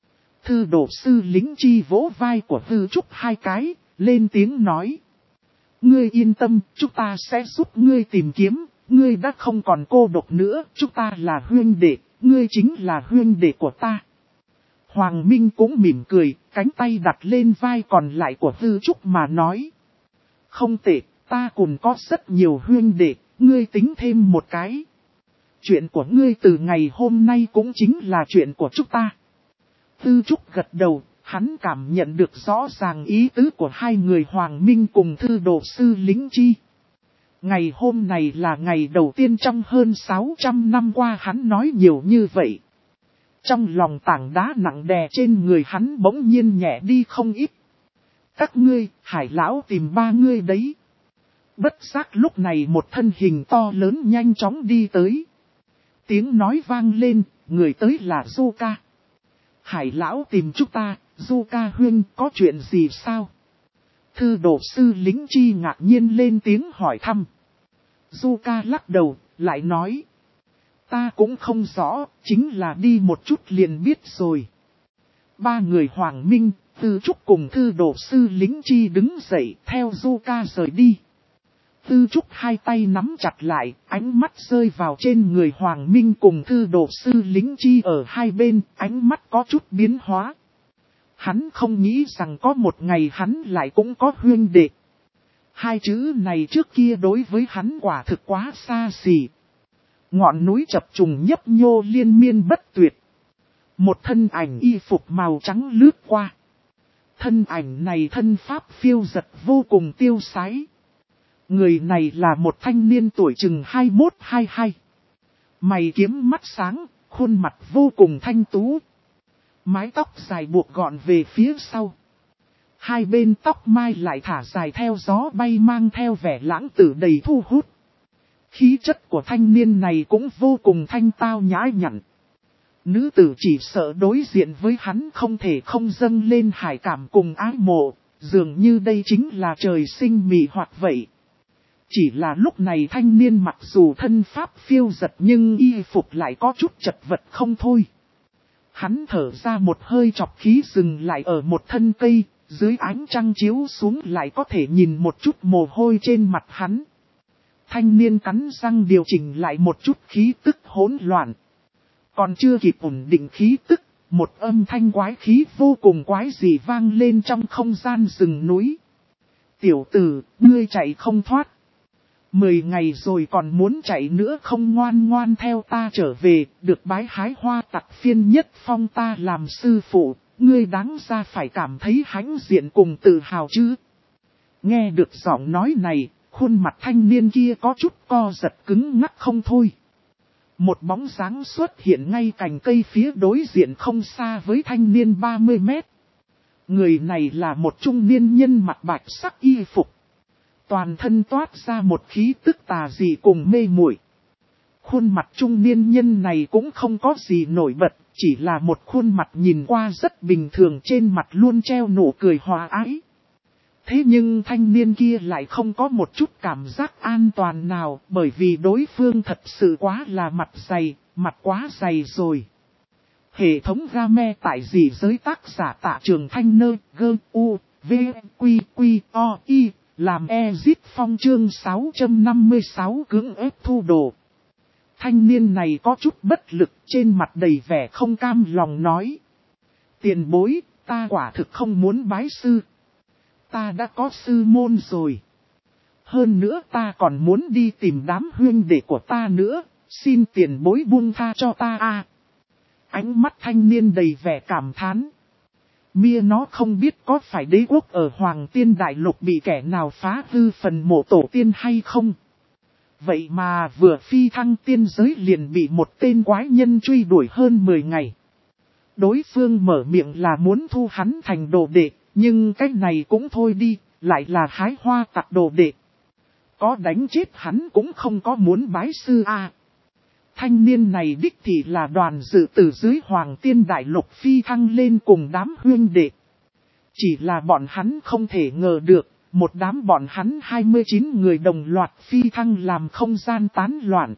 Thư đồ sư Lính Chi vỗ vai của Tư Trúc hai cái, lên tiếng nói. Ngươi yên tâm, chúng ta sẽ giúp ngươi tìm kiếm, ngươi đã không còn cô độc nữa, chúng ta là huynh đệ, ngươi chính là huynh đệ của ta. Hoàng Minh cũng mỉm cười, cánh tay đặt lên vai còn lại của Tư Trúc mà nói. Không tệ, ta cùng có rất nhiều huynh đệ, ngươi tính thêm một cái. Chuyện của ngươi từ ngày hôm nay cũng chính là chuyện của chúng ta. Tư Trúc gật đầu, hắn cảm nhận được rõ ràng ý tứ của hai người Hoàng Minh cùng thư đồ sư Lính Chi. Ngày hôm này là ngày đầu tiên trong hơn 600 năm qua hắn nói nhiều như vậy. Trong lòng tảng đá nặng đè trên người hắn bỗng nhiên nhẹ đi không ít. Các ngươi, Hải lão tìm ba ngươi đấy. Bất giác lúc này một thân hình to lớn nhanh chóng đi tới. Tiếng nói vang lên, người tới là Du Ca. Hải lão tìm chúng ta, Du Ca huynh có chuyện gì sao? Thư đồ sư Lính Chi ngạc nhiên lên tiếng hỏi thăm. Du Ca lắc đầu, lại nói. Ta cũng không rõ, chính là đi một chút liền biết rồi. Ba người Hoàng Minh, Tư Trúc cùng thư đồ sư Lính Chi đứng dậy theo Du Ca rời đi. Tư Trúc hai tay nắm chặt lại, ánh mắt rơi vào trên người Hoàng Minh cùng thư đồ sư Lính Chi ở hai bên, ánh mắt có chút biến hóa. Hắn không nghĩ rằng có một ngày hắn lại cũng có huynh đệ. Hai chữ này trước kia đối với hắn quả thực quá xa xỉ. Ngọn núi chập trùng nhấp nhô liên miên bất tuyệt. Một thân ảnh y phục màu trắng lướt qua. Thân ảnh này thân pháp phiêu giật vô cùng tiêu sái. Người này là một thanh niên tuổi chừng 21-22. Mày kiếm mắt sáng, khuôn mặt vô cùng thanh tú. Mái tóc dài buộc gọn về phía sau. Hai bên tóc mai lại thả dài theo gió bay mang theo vẻ lãng tử đầy thu hút. Khí chất của thanh niên này cũng vô cùng thanh tao nhã nhặn. Nữ tử chỉ sợ đối diện với hắn không thể không dâng lên hải cảm cùng ái mộ, dường như đây chính là trời sinh mị hoặc vậy. Chỉ là lúc này thanh niên mặc dù thân pháp phiêu giật nhưng y phục lại có chút chật vật không thôi. Hắn thở ra một hơi chọc khí dừng lại ở một thân cây, dưới ánh trăng chiếu xuống lại có thể nhìn một chút mồ hôi trên mặt hắn. Thanh niên cắn răng điều chỉnh lại một chút khí tức hỗn loạn. Còn chưa kịp ổn định khí tức, một âm thanh quái khí vô cùng quái dị vang lên trong không gian rừng núi. Tiểu tử, ngươi chạy không thoát. 10 ngày rồi còn muốn chạy nữa, không ngoan ngoan theo ta trở về, được bái hái hoa tặc phiên nhất phong ta làm sư phụ, ngươi đáng ra phải cảm thấy hãnh diện cùng tự hào chứ. Nghe được giọng nói này, khuôn mặt thanh niên kia có chút co giật cứng ngắc không thôi. Một bóng dáng xuất hiện ngay cành cây phía đối diện không xa với thanh niên 30 mét. Người này là một trung niên nhân mặc bạch sắc y phục. Toàn thân toát ra một khí tức tà dị cùng mê muội. Khuôn mặt trung niên nhân này cũng không có gì nổi bật, chỉ là một khuôn mặt nhìn qua rất bình thường, trên mặt luôn treo nụ cười hòa ái. Thế nhưng thanh niên kia lại không có một chút cảm giác an toàn nào, bởi vì đối phương thật sự quá là mặt quá dày rồi. Hệ thống game tại dị giới tác giả Tạ Trường Thanh Nơ, gơ, u, v, quy, quy, o, y, làm Ezit Phong chương 656 cưỡng ép thu đồ. Thanh niên này có chút bất lực, trên mặt đầy vẻ không cam lòng nói. Tiền bối, ta quả thực không muốn bái sư. Ta đã có sư môn rồi. Hơn nữa ta còn muốn đi tìm đám huynh đệ của ta nữa, xin tiền bối buông tha cho ta a. Ánh mắt thanh niên đầy vẻ cảm thán. Mia nó không biết có phải đế quốc ở Hoàng Tiên Đại Lục bị kẻ nào phá hư phần mộ tổ tiên hay không? Vậy mà vừa phi thăng tiên giới liền bị một tên quái nhân truy đuổi hơn 10 ngày. Đối phương mở miệng là muốn thu hắn thành đồ đệ, nhưng cái này cũng thôi đi, lại là hái hoa tặc đồ đệ. Có đánh chết hắn cũng không có muốn bái sư a. Thanh niên này đích thị là Đoàn Dự từ dưới Hoàng Tiên Đại Lục phi thăng lên cùng đám huynh đệ. Chỉ là bọn hắn không thể ngờ được, một đám bọn hắn 29 người đồng loạt phi thăng làm không gian tán loạn.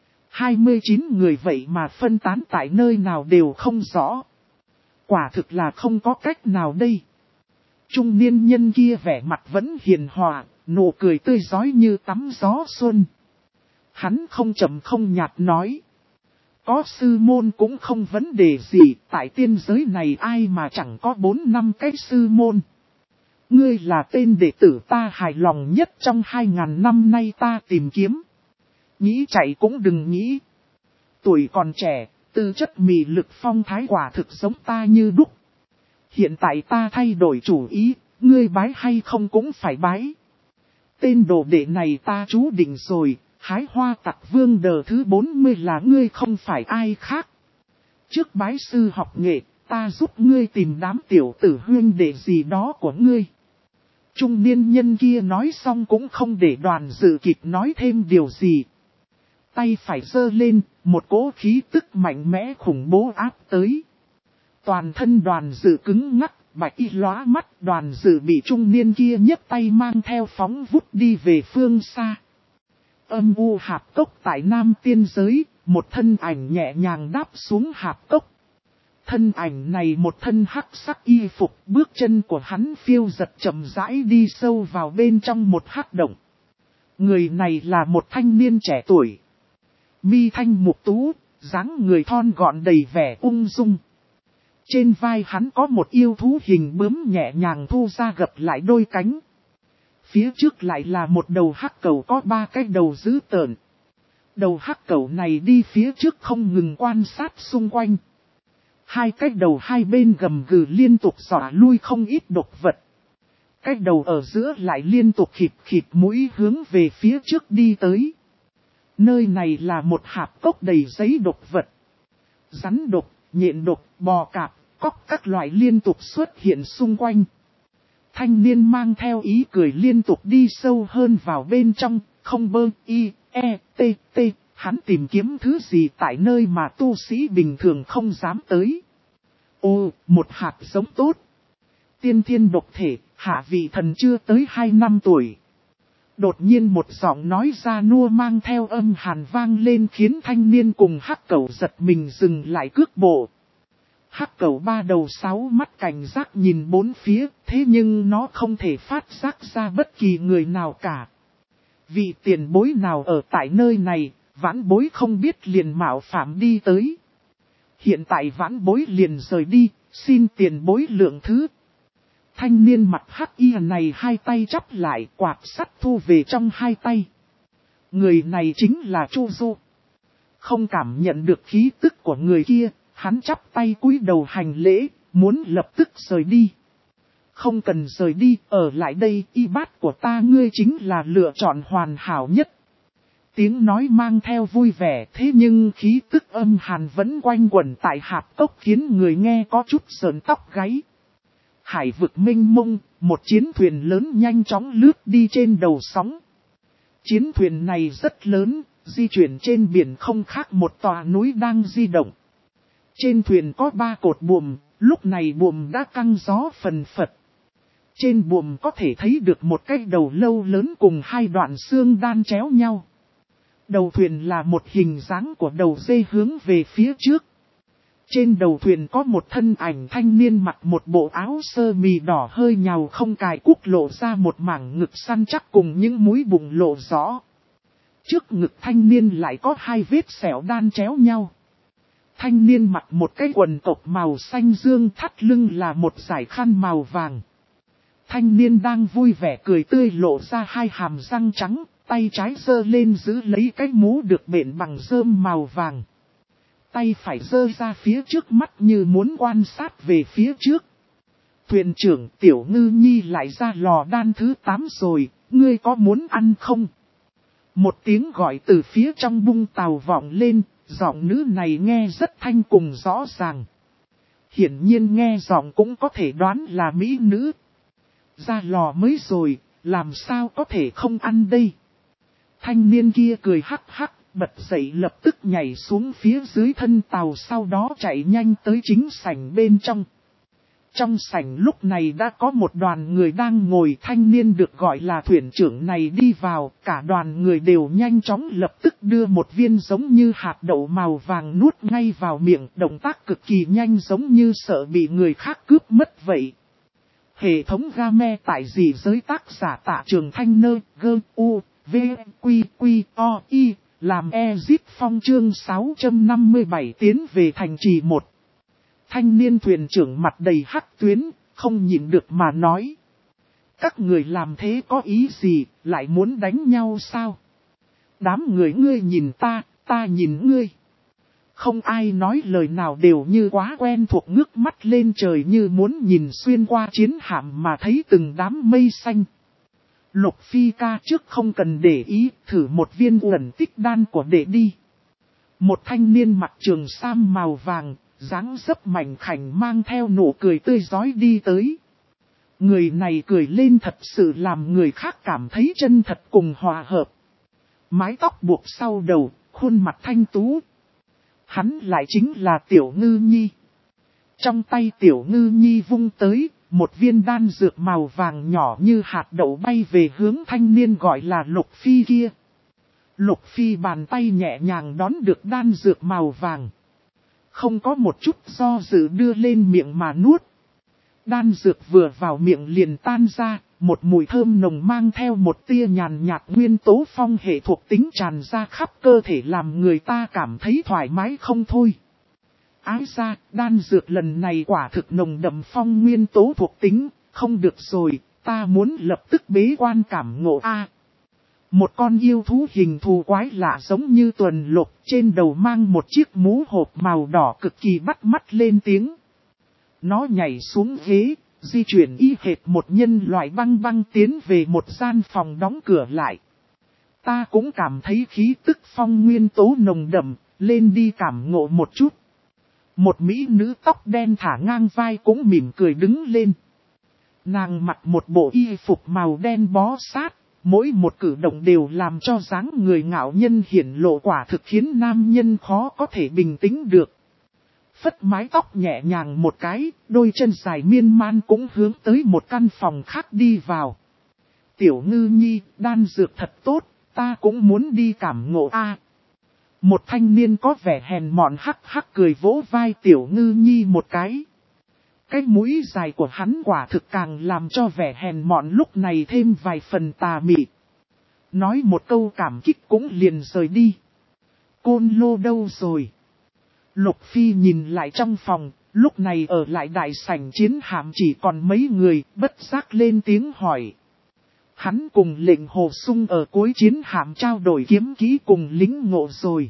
29 người vậy mà phân tán tại nơi nào đều không rõ. Quả thực là không có cách nào đây. Trung niên nhân kia vẻ mặt vẫn hiền hòa, nụ cười tươi rói như tắm gió xuân. Hắn không chậm không nhạt nói. Có sư môn cũng không vấn đề gì, tại tiên giới này ai mà chẳng có 4-5 cái sư môn. Ngươi là tên đệ tử ta hài lòng nhất trong 2000 năm nay ta tìm kiếm. Nghĩ chạy cũng đừng nghĩ. Tuổi còn trẻ, tư chất mị lực phong thái quả thực giống ta như đúc. Hiện tại ta thay đổi chủ ý, ngươi bái hay không cũng phải bái. Tên đồ đệ này ta chú định rồi, hái hoa tặc vương đờ thứ 40 là ngươi không phải ai khác. Trước bái sư học nghệ, ta giúp ngươi tìm đám tiểu tử huynh đệ gì đó của ngươi. Trung niên nhân kia nói xong cũng không để Đoàn Dự kịp nói thêm điều gì. Tay phải giơ lên, một cỗ khí tức mạnh mẽ khủng bố áp tới. Toàn thân Đoàn Dự cứng ngắc, bạch y lóa mắt, Đoàn Dự bị trung niên kia nhấc tay mang theo phóng vút đi về phương xa. Âm u hạp cốc tại Nam Tiên Giới, một thân ảnh nhẹ nhàng đáp xuống hạp cốc. Thân ảnh này một thân hắc sắc y phục, bước chân của hắn phiêu giật chậm rãi đi sâu vào bên trong một hắc động. Người này là một thanh niên trẻ tuổi. Mi thanh mục tú, dáng người thon gọn đầy vẻ ung dung. Trên vai hắn có một yêu thú hình bướm nhẹ nhàng thu ra gập lại đôi cánh. Phía trước lại là một đầu hắc cẩu có 3 cái đầu dữ tợn. Đầu hắc cẩu này đi phía trước không ngừng quan sát xung quanh. 2 cái đầu hai bên gầm gừ liên tục dọa lui không ít độc vật. Cái đầu ở giữa lại liên tục khịt mũi hướng về phía trước đi tới. Nơi này là một hạp cốc đầy giấy độc vật. Rắn độc, nhện độc, bò cạp, cóc các loại liên tục xuất hiện xung quanh. Thanh niên mang theo ý cười liên tục đi sâu hơn vào bên trong, không bơ, t, hắn tìm kiếm thứ gì tại nơi mà tu sĩ bình thường không dám tới. Ô, một hạt giống tốt. Tiên thiên độc thể, hạ vị thần chưa tới 2 năm tuổi. Đột nhiên một giọng nói ra nua mang theo âm hàn vang lên khiến thanh niên cùng hắc cẩu giật mình dừng lại cước bộ. Hắc cẩu 3 đầu 6 mắt cảnh giác nhìn bốn phía, thế nhưng nó không thể phát giác ra bất kỳ người nào cả. Vị tiền bối nào ở tại nơi này, vãn bối không biết liền mạo phạm đi tới. Hiện tại vãn bối liền rời đi, xin tiền bối lượng thứ. Thanh niên mặt hắc y này 2 tay chắp lại, quạt sắt thu về trong 2 tay. Người này chính là Chu Du. Không cảm nhận được khí tức của người kia, hắn chắp tay cúi đầu hành lễ, muốn lập tức rời đi. Không cần rời đi, ở lại đây, y bát của ta ngươi chính là lựa chọn hoàn hảo nhất. Tiếng nói mang theo vui vẻ, thế nhưng khí tức âm hàn vẫn quanh quẩn tại hạp cốc khiến người nghe có chút sờn tóc gáy. Hải vực mênh mông, một chiến thuyền lớn nhanh chóng lướt đi trên đầu sóng. Chiến thuyền này rất lớn, di chuyển trên biển không khác một tòa núi đang di động. Trên thuyền có 3 cột buồm, lúc này buồm đã căng gió phần phật. Trên buồm có thể thấy được một cái đầu lâu lớn cùng 2 đoạn xương đan chéo nhau. Đầu thuyền là một hình dáng của đầu dê hướng về phía trước. Trên đầu thuyền có một thân ảnh thanh niên mặc một bộ áo sơ mi đỏ hơi nhàu không cài cúc lộ ra một mảng ngực săn chắc cùng những múi bụng lộ rõ. Trước ngực thanh niên lại có 2 vết sẹo đan chéo nhau. Thanh niên mặc một cái quần cộc màu xanh dương, thắt lưng là một dải khăn màu vàng. Thanh niên đang vui vẻ cười tươi lộ ra 2 hàm răng trắng, tay trái giơ lên giữ lấy cái mũ được bện bằng rơm màu vàng. Tay phải giơ ra phía trước mắt như muốn quan sát về phía trước. Thuyền trưởng Tiểu Ngư Nhi lại ra lò đan thứ 8 rồi, ngươi có muốn ăn không? Một tiếng gọi từ phía trong bung tàu vọng lên, giọng nữ này nghe rất thanh cùng rõ ràng. Hiển nhiên nghe giọng cũng có thể đoán là mỹ nữ. Ra lò mới rồi, làm sao có thể không ăn đây? Thanh niên kia cười hắc hắc, bật dậy lập tức nhảy xuống phía dưới thân tàu, sau đó chạy nhanh tới chính sảnh bên trong. Trong sảnh lúc này đã có một đoàn người đang ngồi, thanh niên được gọi là thuyền trưởng này đi vào, cả đoàn người đều nhanh chóng lập tức đưa một viên giống như hạt đậu màu vàng nuốt ngay vào miệng, động tác cực kỳ nhanh giống như sợ bị người khác cướp mất vậy. Hệ thống game tại gì giới tác giả Tạ Trường Thanh Nơ, gơ, u, v, quy, quy, o, y, làm Ezip Phong chương 657 tiến về thành trì 1. Thanh niên thuyền trưởng mặt đầy hắc tuyến, không nhịn được mà nói. Các người làm thế có ý gì, lại muốn đánh nhau sao? Đám người ngươi nhìn ta, ta nhìn ngươi. Không ai nói lời nào, đều như quá quen thuộc, ngước mắt lên trời như muốn nhìn xuyên qua chiến hạm mà thấy từng đám mây xanh. Lục Phi ca trước không cần để ý, thử một viên uẩn tích đan của đệ đi. Một thanh niên mặc trường sam màu vàng, dáng dấp mảnh khảnh mang theo nụ cười tươi rói đi tới. Người này cười lên thật sự làm người khác cảm thấy chân thật cùng hòa hợp. Mái tóc buộc sau đầu, khuôn mặt thanh tú. Hắn lại chính là Tiểu Ngư Nhi. Trong tay Tiểu Ngư Nhi vung tới, một viên đan dược màu vàng nhỏ như hạt đậu bay về hướng thanh niên gọi là Lục Phi kia. Lục Phi bàn tay nhẹ nhàng đón được đan dược màu vàng. Không có một chút do dự đưa lên miệng mà nuốt. Đan dược vừa vào miệng liền tan ra, một mùi thơm nồng mang theo một tia nhàn nhạt nguyên tố phong hệ thuộc tính tràn ra khắp cơ thể làm người ta cảm thấy thoải mái không thôi. Ái ra, đan dược lần này quả thực nồng đậm phong nguyên tố thuộc tính, không được rồi, ta muốn lập tức bế quan cảm ngộ a. Một con yêu thú hình thù quái lạ giống như tuần lục, trên đầu mang một chiếc mũ hộp màu đỏ cực kỳ bắt mắt lên tiếng. Nó nhảy xuống ghế, di chuyển y hệt một nhân loại băng băng tiến về một gian phòng đóng cửa lại. Ta cũng cảm thấy khí tức phong nguyên tố nồng đậm, lên đi cảm ngộ một chút. Một mỹ nữ tóc đen thả ngang vai cũng mỉm cười đứng lên. Nàng mặc một bộ y phục màu đen bó sát, mỗi một cử động đều làm cho dáng người ngạo nhân hiển lộ, quả thực khiến nam nhân khó có thể bình tĩnh được. Phất mái tóc nhẹ nhàng một cái, đôi chân dài miên man cũng hướng tới một căn phòng khác đi vào. Tiểu Ngư Nhi, đan dược thật tốt, ta cũng muốn đi cảm ngộ a. Một thanh niên có vẻ hèn mọn hắc hắc cười vỗ vai Tiểu Ngư Nhi một cái. Cái mũi dài của hắn quả thực càng làm cho vẻ hèn mọn lúc này thêm vài phần tà mị. Nói một câu cảm kích cũng liền rời đi. Côn Lô đâu rồi? Lục Phi nhìn lại trong phòng, lúc này ở lại đại sảnh chiến hạm chỉ còn mấy người, bất giác lên tiếng hỏi. Hắn cùng lệnh Hồ Sung ở cuối chiến hạm trao đổi kiếm kỹ cùng lính ngộ rồi.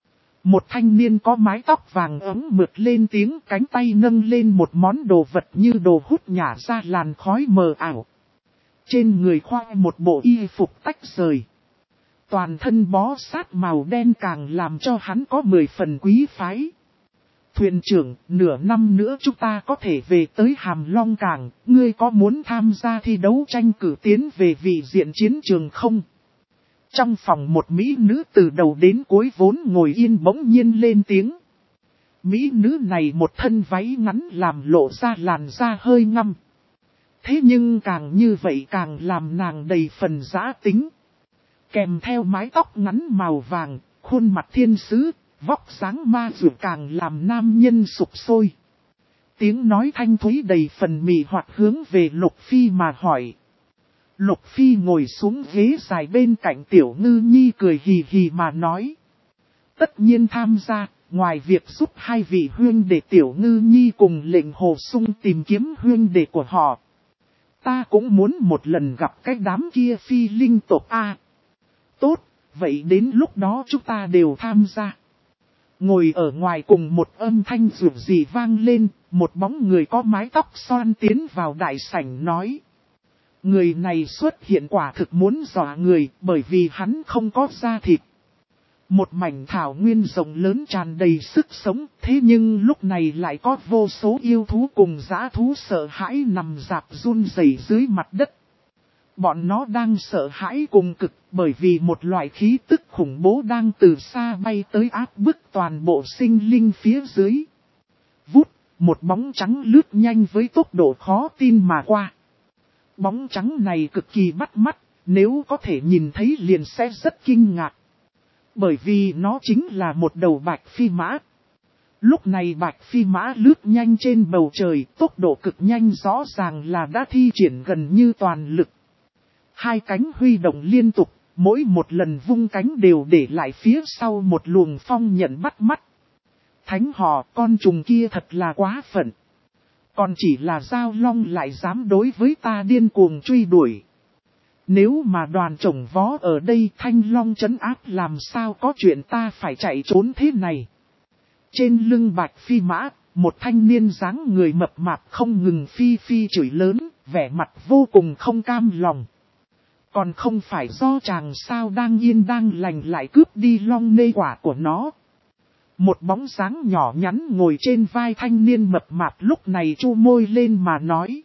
Một thanh niên có mái tóc vàng ấm mượt lên tiếng, cánh tay nâng lên một món đồ vật như đồ hút nhả ra làn khói mờ ảo. Trên người khoác một bộ y phục tách rời. Toàn thân bó sát màu đen càng làm cho hắn có 10 phần quý phái. Thuyền trưởng, nửa năm nữa chúng ta có thể về tới Hàm Long Cảng, ngươi có muốn tham gia thi đấu tranh cử tiến về vị diện chiến trường không? Trong phòng một mỹ nữ từ đầu đến cuối vốn ngồi yên bỗng nhiên lên tiếng. Mỹ nữ này một thân váy ngắn làm lộ ra làn da hơi ngăm. Thế nhưng càng như vậy càng làm nàng đầy phần dã tính. Kèm theo mái tóc ngắn màu vàng, khuôn mặt thiên sứ, vóc dáng ma dụ càng làm nam nhân sục sôi. Tiếng nói thanh thúy đầy phần mị hoặc hướng về Lục Phi mà hỏi. Lục Phi ngồi xuống ghế dài bên cạnh Tiểu Ngư Nhi cười hì hì mà nói. Tất nhiên tham gia, ngoài việc giúp hai vị huynh đệ Tiểu Ngư Nhi cùng lệnh Hồ Sung tìm kiếm huynh đệ của họ. Ta cũng muốn một lần gặp cái đám kia phi linh tộc A. Tốt, vậy đến lúc đó chúng ta đều tham gia. Ngồi ở ngoài cùng một âm thanh rủ rì vang lên, một bóng người có mái tóc xoăn tiến vào đại sảnh nói. Người này xuất hiện quả thực muốn dọa người bởi vì hắn không có da thịt. Một mảnh thảo nguyên rộng lớn tràn đầy sức sống, thế nhưng lúc này lại có vô số yêu thú cùng dã thú sợ hãi nằm rạp run rẩy dưới mặt đất. Bọn nó đang sợ hãi cùng cực bởi vì một loại khí tức khủng bố đang từ xa bay tới áp bức toàn bộ sinh linh phía dưới. Vút, một bóng trắng lướt nhanh với tốc độ khó tin mà qua. Bóng trắng này cực kỳ bắt mắt, nếu có thể nhìn thấy liền sẽ rất kinh ngạc. Bởi vì nó chính là một đầu bạch phi mã. Lúc này bạch phi mã lướt nhanh trên bầu trời, tốc độ cực nhanh rõ ràng là đã thi triển gần như toàn lực. Hai cánh huy động liên tục, mỗi một lần vung cánh đều để lại phía sau một luồng phong nhận bắt mắt. Thánh họ, con trùng kia thật là quá phận. Còn chỉ là Giao Long lại dám đối với ta điên cuồng truy đuổi. Nếu mà đoàn chồng vó ở đây Thanh Long trấn áp làm sao có chuyện ta phải chạy trốn thế này. Trên lưng bạch phi mã, một thanh niên dáng người mập mạp không ngừng phi phi chửi lớn, vẻ mặt vô cùng không cam lòng. Còn không phải do chàng sao đang yên đang lành lại cướp đi long nê quả của nó. Một bóng dáng nhỏ nhắn ngồi trên vai thanh niên mập mạp lúc này chu môi lên mà nói.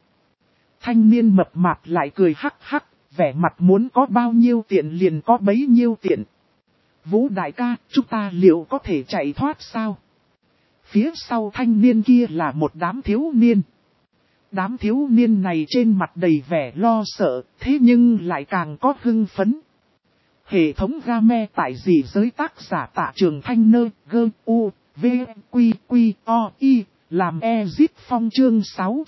Thanh niên mập mạp lại cười hắc hắc, vẻ mặt muốn có bao nhiêu tiện liền có bấy nhiêu tiện. Vũ đại ca, chúng ta liệu có thể chạy thoát sao? Phía sau thanh niên kia là một đám thiếu niên. Đám thiếu niên này trên mặt đầy vẻ lo sợ, thế nhưng lại càng có hưng phấn. Hệ thống game tại dị giới tác giả Tạ Trường Thanh Nơ, gơ, u, v, quy, quy, o, y, làm Ezit Phong chương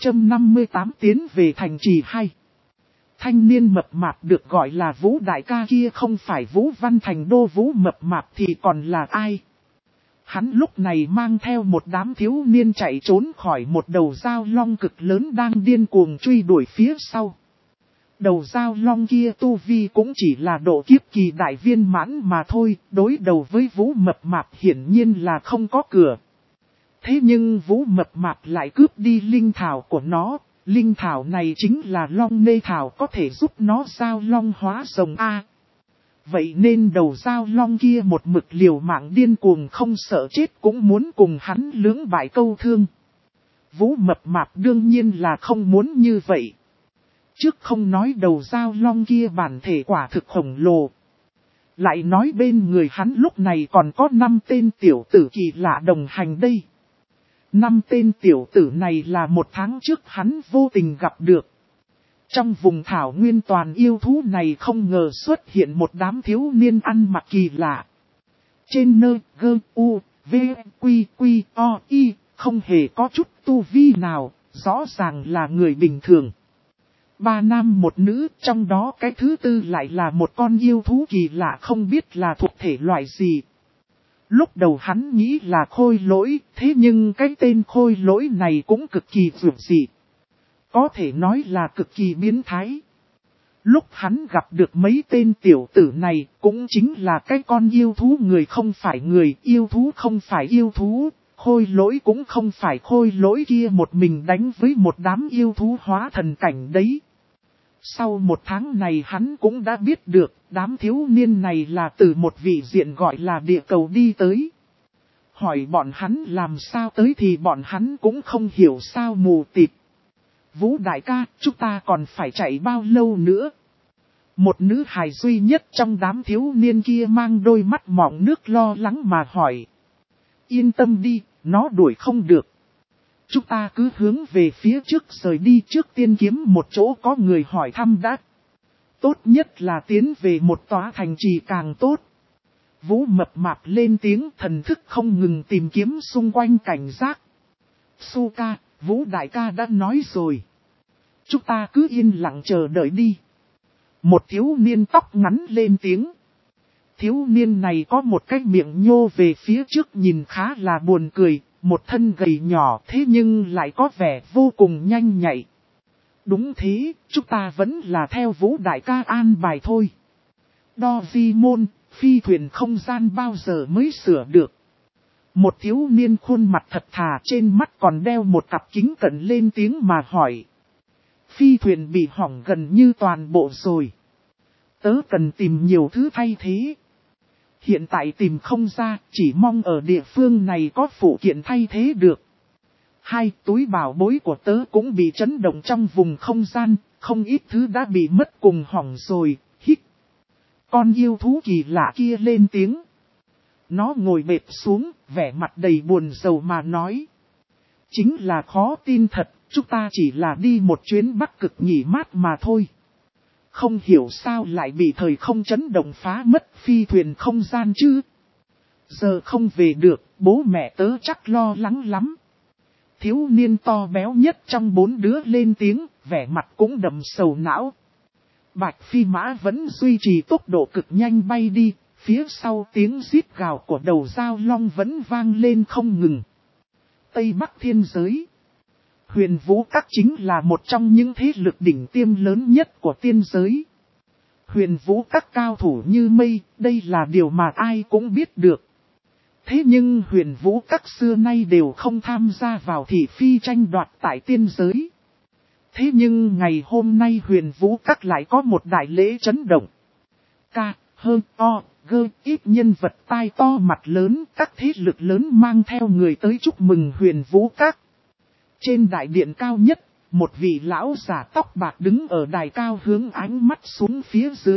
658 tiến về thành trì 2. Thanh niên mập mạp được gọi là Vũ đại ca kia không phải Vũ Văn Thành Đô Vũ mập mạp thì còn là ai? Hắn lúc này mang theo một đám thiếu niên chạy trốn khỏi một đầu dao long cực lớn đang điên cuồng truy đuổi phía sau. Đầu dao long kia tu vi cũng chỉ là độ kiếp kỳ đại viên mãn mà thôi, đối đầu với Vũ mập mạp hiển nhiên là không có cửa. Thế nhưng Vũ mập mạp lại cướp đi linh thảo của nó, linh thảo này chính là long nê thảo có thể giúp nó dao long hóa rồng A. Vậy nên đầu dao long kia một mực liều mạng điên cuồng không sợ chết cũng muốn cùng hắn lưỡng bại câu thương. Vũ mập mạp đương nhiên là không muốn như vậy. Trước không nói đầu dao long kia bản thể quả thực khổng lồ. Lại nói bên người hắn lúc này còn có 5 tên tiểu tử kỳ lạ đồng hành đây. 5 tên tiểu tử này là 1 tháng trước hắn vô tình gặp được. Trong vùng thảo nguyên toàn yêu thú này không ngờ xuất hiện một đám thiếu niên ăn mặc kỳ lạ. Trên nơi gơ u, v, quy, quy, o, y, không hề có chút tu vi nào, rõ ràng là người bình thường. 3 nam 1 nữ, trong đó cái thứ tư lại là một con yêu thú kỳ lạ không biết là thuộc thể loại gì. Lúc đầu hắn nghĩ là khôi lỗi, thế nhưng cái tên khôi lỗi này cũng cực kỳ vượt dị. Có thể nói là cực kỳ biến thái. Lúc hắn gặp được mấy tên tiểu tử này, cũng chính là cái con yêu thú người không phải người, yêu thú không phải yêu thú, khôi lỗi cũng không phải khôi lỗi kia, một mình đánh với một đám yêu thú hóa thần cảnh đấy. Sau một tháng này hắn cũng đã biết được, đám thiếu niên này là từ một vị diện gọi là địa cầu đi tới. Hỏi bọn hắn làm sao tới thì bọn hắn cũng không hiểu sao mù tịt. Vũ đại ca, chúng ta còn phải chạy bao lâu nữa? Một nữ hài duy nhất trong đám thiếu niên kia mang đôi mắt mọng nước lo lắng mà hỏi. Yên tâm đi, nó đuổi không được. Chúng ta cứ hướng về phía trước rời đi, trước tiên kiếm một chỗ có người hỏi thăm đã. Tốt nhất là tiến về một tòa thành trì càng tốt. Vũ mập mạp lên tiếng, thần thức không ngừng tìm kiếm xung quanh cảnh giác. Suka, Vũ đại ca đã nói rồi. Chúng ta cứ yên lặng chờ đợi đi. Một thiếu niên tóc ngắn lên tiếng. Thiếu niên này có một cái miệng nhô về phía trước nhìn khá là buồn cười, một thân gầy nhỏ thế nhưng lại có vẻ vô cùng nhanh nhạy. Đúng thế, chúng ta vẫn là theo Vũ đại ca an bài thôi. Doraemon, phi thuyền không gian bao giờ mới sửa được. Một thiếu niên khuôn mặt thật thà, trên mắt còn đeo một cặp kính cận lên tiếng mà hỏi. Phi thuyền bị hỏng gần như toàn bộ rồi. Tớ cần tìm nhiều thứ thay thế. Hiện tại tìm không ra, chỉ mong ở địa phương này có phụ kiện thay thế được. Hai túi bảo bối của tớ cũng bị chấn động trong vùng không gian, không ít thứ đã bị mất cùng hỏng rồi, hít. Con yêu thú kỳ lạ kia lên tiếng. Nó ngồi bệt xuống, vẻ mặt đầy buồn rầu mà nói. Chính là khó tin thật, chúng ta chỉ là đi một chuyến Bắc Cực nghỉ mát mà thôi. Không hiểu sao lại bị thời không chấn động phá mất phi thuyền không gian chứ. Giờ không về được, bố mẹ tớ chắc lo lắng lắm. Thiếu niên to béo nhất trong 4 đứa lên tiếng, vẻ mặt cũng đầm sầu não. Bạch phi mã vẫn duy trì tốc độ cực nhanh bay đi, phía sau tiếng rít gào của đầu dao long vẫn vang lên không ngừng. Tây Bắc thiên giới. Huyền Vũ Các chính là một trong những thế lực đỉnh tiêm lớn nhất của tiên giới. Huyền Vũ Các cao thủ như mây, đây là điều mà ai cũng biết được. Thế nhưng Huyền Vũ Các xưa nay đều không tham gia vào thị phi tranh đoạt tại tiên giới. Thế nhưng ngày hôm nay Huyền Vũ Các lại có một đại lễ chấn động. Ít nhân vật tai to mặt lớn, các thế lực lớn mang theo người tới chúc mừng Huyền Vũ Các. Trên đại điện cao nhất, một vị lão giả tóc bạc đứng ở đài cao hướng ánh mắt xuống phía dưới.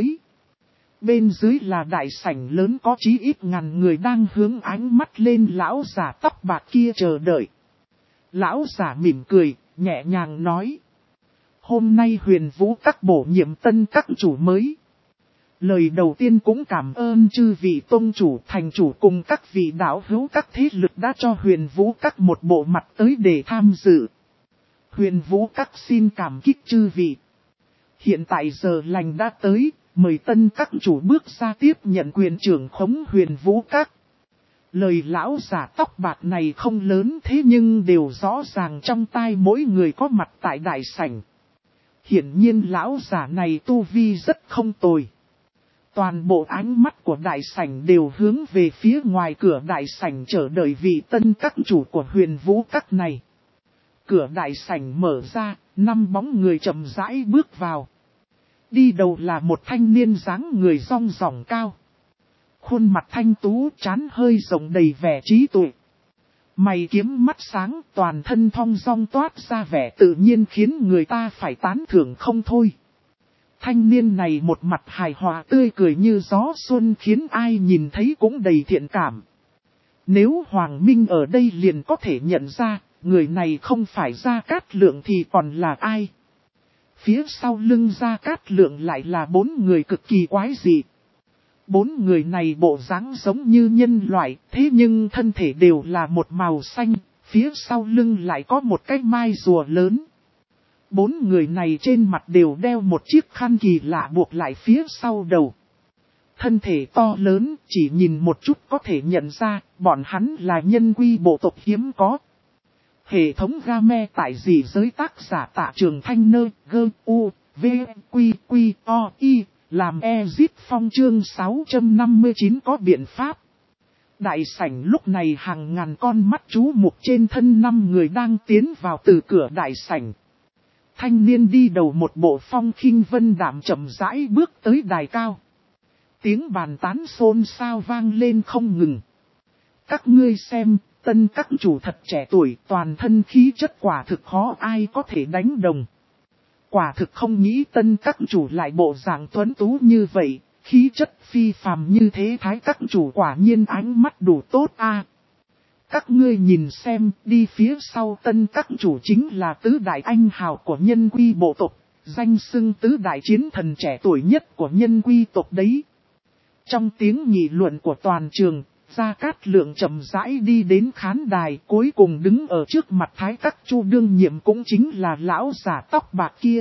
Bên dưới là đại sảnh lớn có chí ít ngàn người đang hướng ánh mắt lên lão giả tóc bạc kia chờ đợi. Lão giả mỉm cười, nhẹ nhàng nói. Hôm nay Huyền Vũ Các bổ nhiệm tân các chủ mới. Lời đầu tiên cũng cảm ơn chư vị tôn chủ, thành chủ cùng các vị đạo hữu các thế lực đã cho Huyền Vũ Các một bộ mặt tới để tham dự. Huyền Vũ Các xin cảm kích chư vị. Hiện tại giờ lành đã tới, mời tân các chủ bước ra tiếp nhận quyền trưởng khống Huyền Vũ Các. Lời lão giả tóc bạc này không lớn thế nhưng đều rõ ràng trong tai mỗi người có mặt tại đại sảnh. Hiển nhiên lão giả này tu vi rất không tồi. Toàn bộ ánh mắt của đại sảnh đều hướng về phía ngoài cửa đại sảnh chờ đợi vị tân các chủ của Huyền Vũ Các này. Cửa đại sảnh mở ra, 5 bóng người chậm rãi bước vào. Đi đầu là một thanh niên dáng người rong ròng cao. Khuôn mặt thanh tú, trán hơi rộng đầy vẻ trí tuệ. Mày kiếm mắt sáng, toàn thân thong dong toát ra vẻ tự nhiên khiến người ta phải tán thưởng không thôi. Thanh niên này một mặt hài hòa tươi cười như gió xuân khiến ai nhìn thấy cũng đầy thiện cảm. Nếu Hoàng Minh ở đây liền có thể nhận ra, người này không phải Gia Cát Lượng thì còn là ai. Phía sau lưng Gia Cát Lượng lại là 4 người cực kỳ quái dị. 4 người này bộ dáng giống như nhân loại, thế nhưng thân thể đều là một màu xanh, phía sau lưng lại có một cái mai rùa lớn. 4 người này trên mặt đều đeo một chiếc khăn kỳ lạ buộc lại phía sau đầu. Thân thể to lớn, chỉ nhìn một chút có thể nhận ra, bọn hắn là nhân quy bộ tộc hiếm có. Hệ thống game tại dị giới tác giả Tạ Trường Thanh Nơ, V, Quy, Quy, O, Y, làm Ezit Phong chương 659 có biện pháp. Đại sảnh lúc này hàng ngàn con mắt chú mục trên thân 5 người đang tiến vào từ cửa đại sảnh. Thanh niên đi đầu một bộ phong khinh vân đạm chậm rãi bước tới đài cao. Tiếng bàn tán xôn xao vang lên không ngừng. Các ngươi xem, tân các chủ thật trẻ tuổi, toàn thân khí chất quả thực khó ai có thể đánh đồng. Quả thực không nghĩ tân các chủ lại bộ dạng tuấn tú như vậy, khí chất phi phàm như thế thái các chủ quả nhiên ánh mắt đủ tốt a. Các ngươi nhìn xem, đi phía sau tân các chủ chính là tứ đại anh hào của nhân quy bộ tộc, danh xưng tứ đại chiến thần trẻ tuổi nhất của nhân quy tộc đấy. Trong tiếng nghị luận của toàn trường, Gia Cát Lượng chậm rãi đi đến khán đài, cuối cùng đứng ở trước mặt thái các chu đương nhiệm cũng chính là lão giả tóc bạc kia.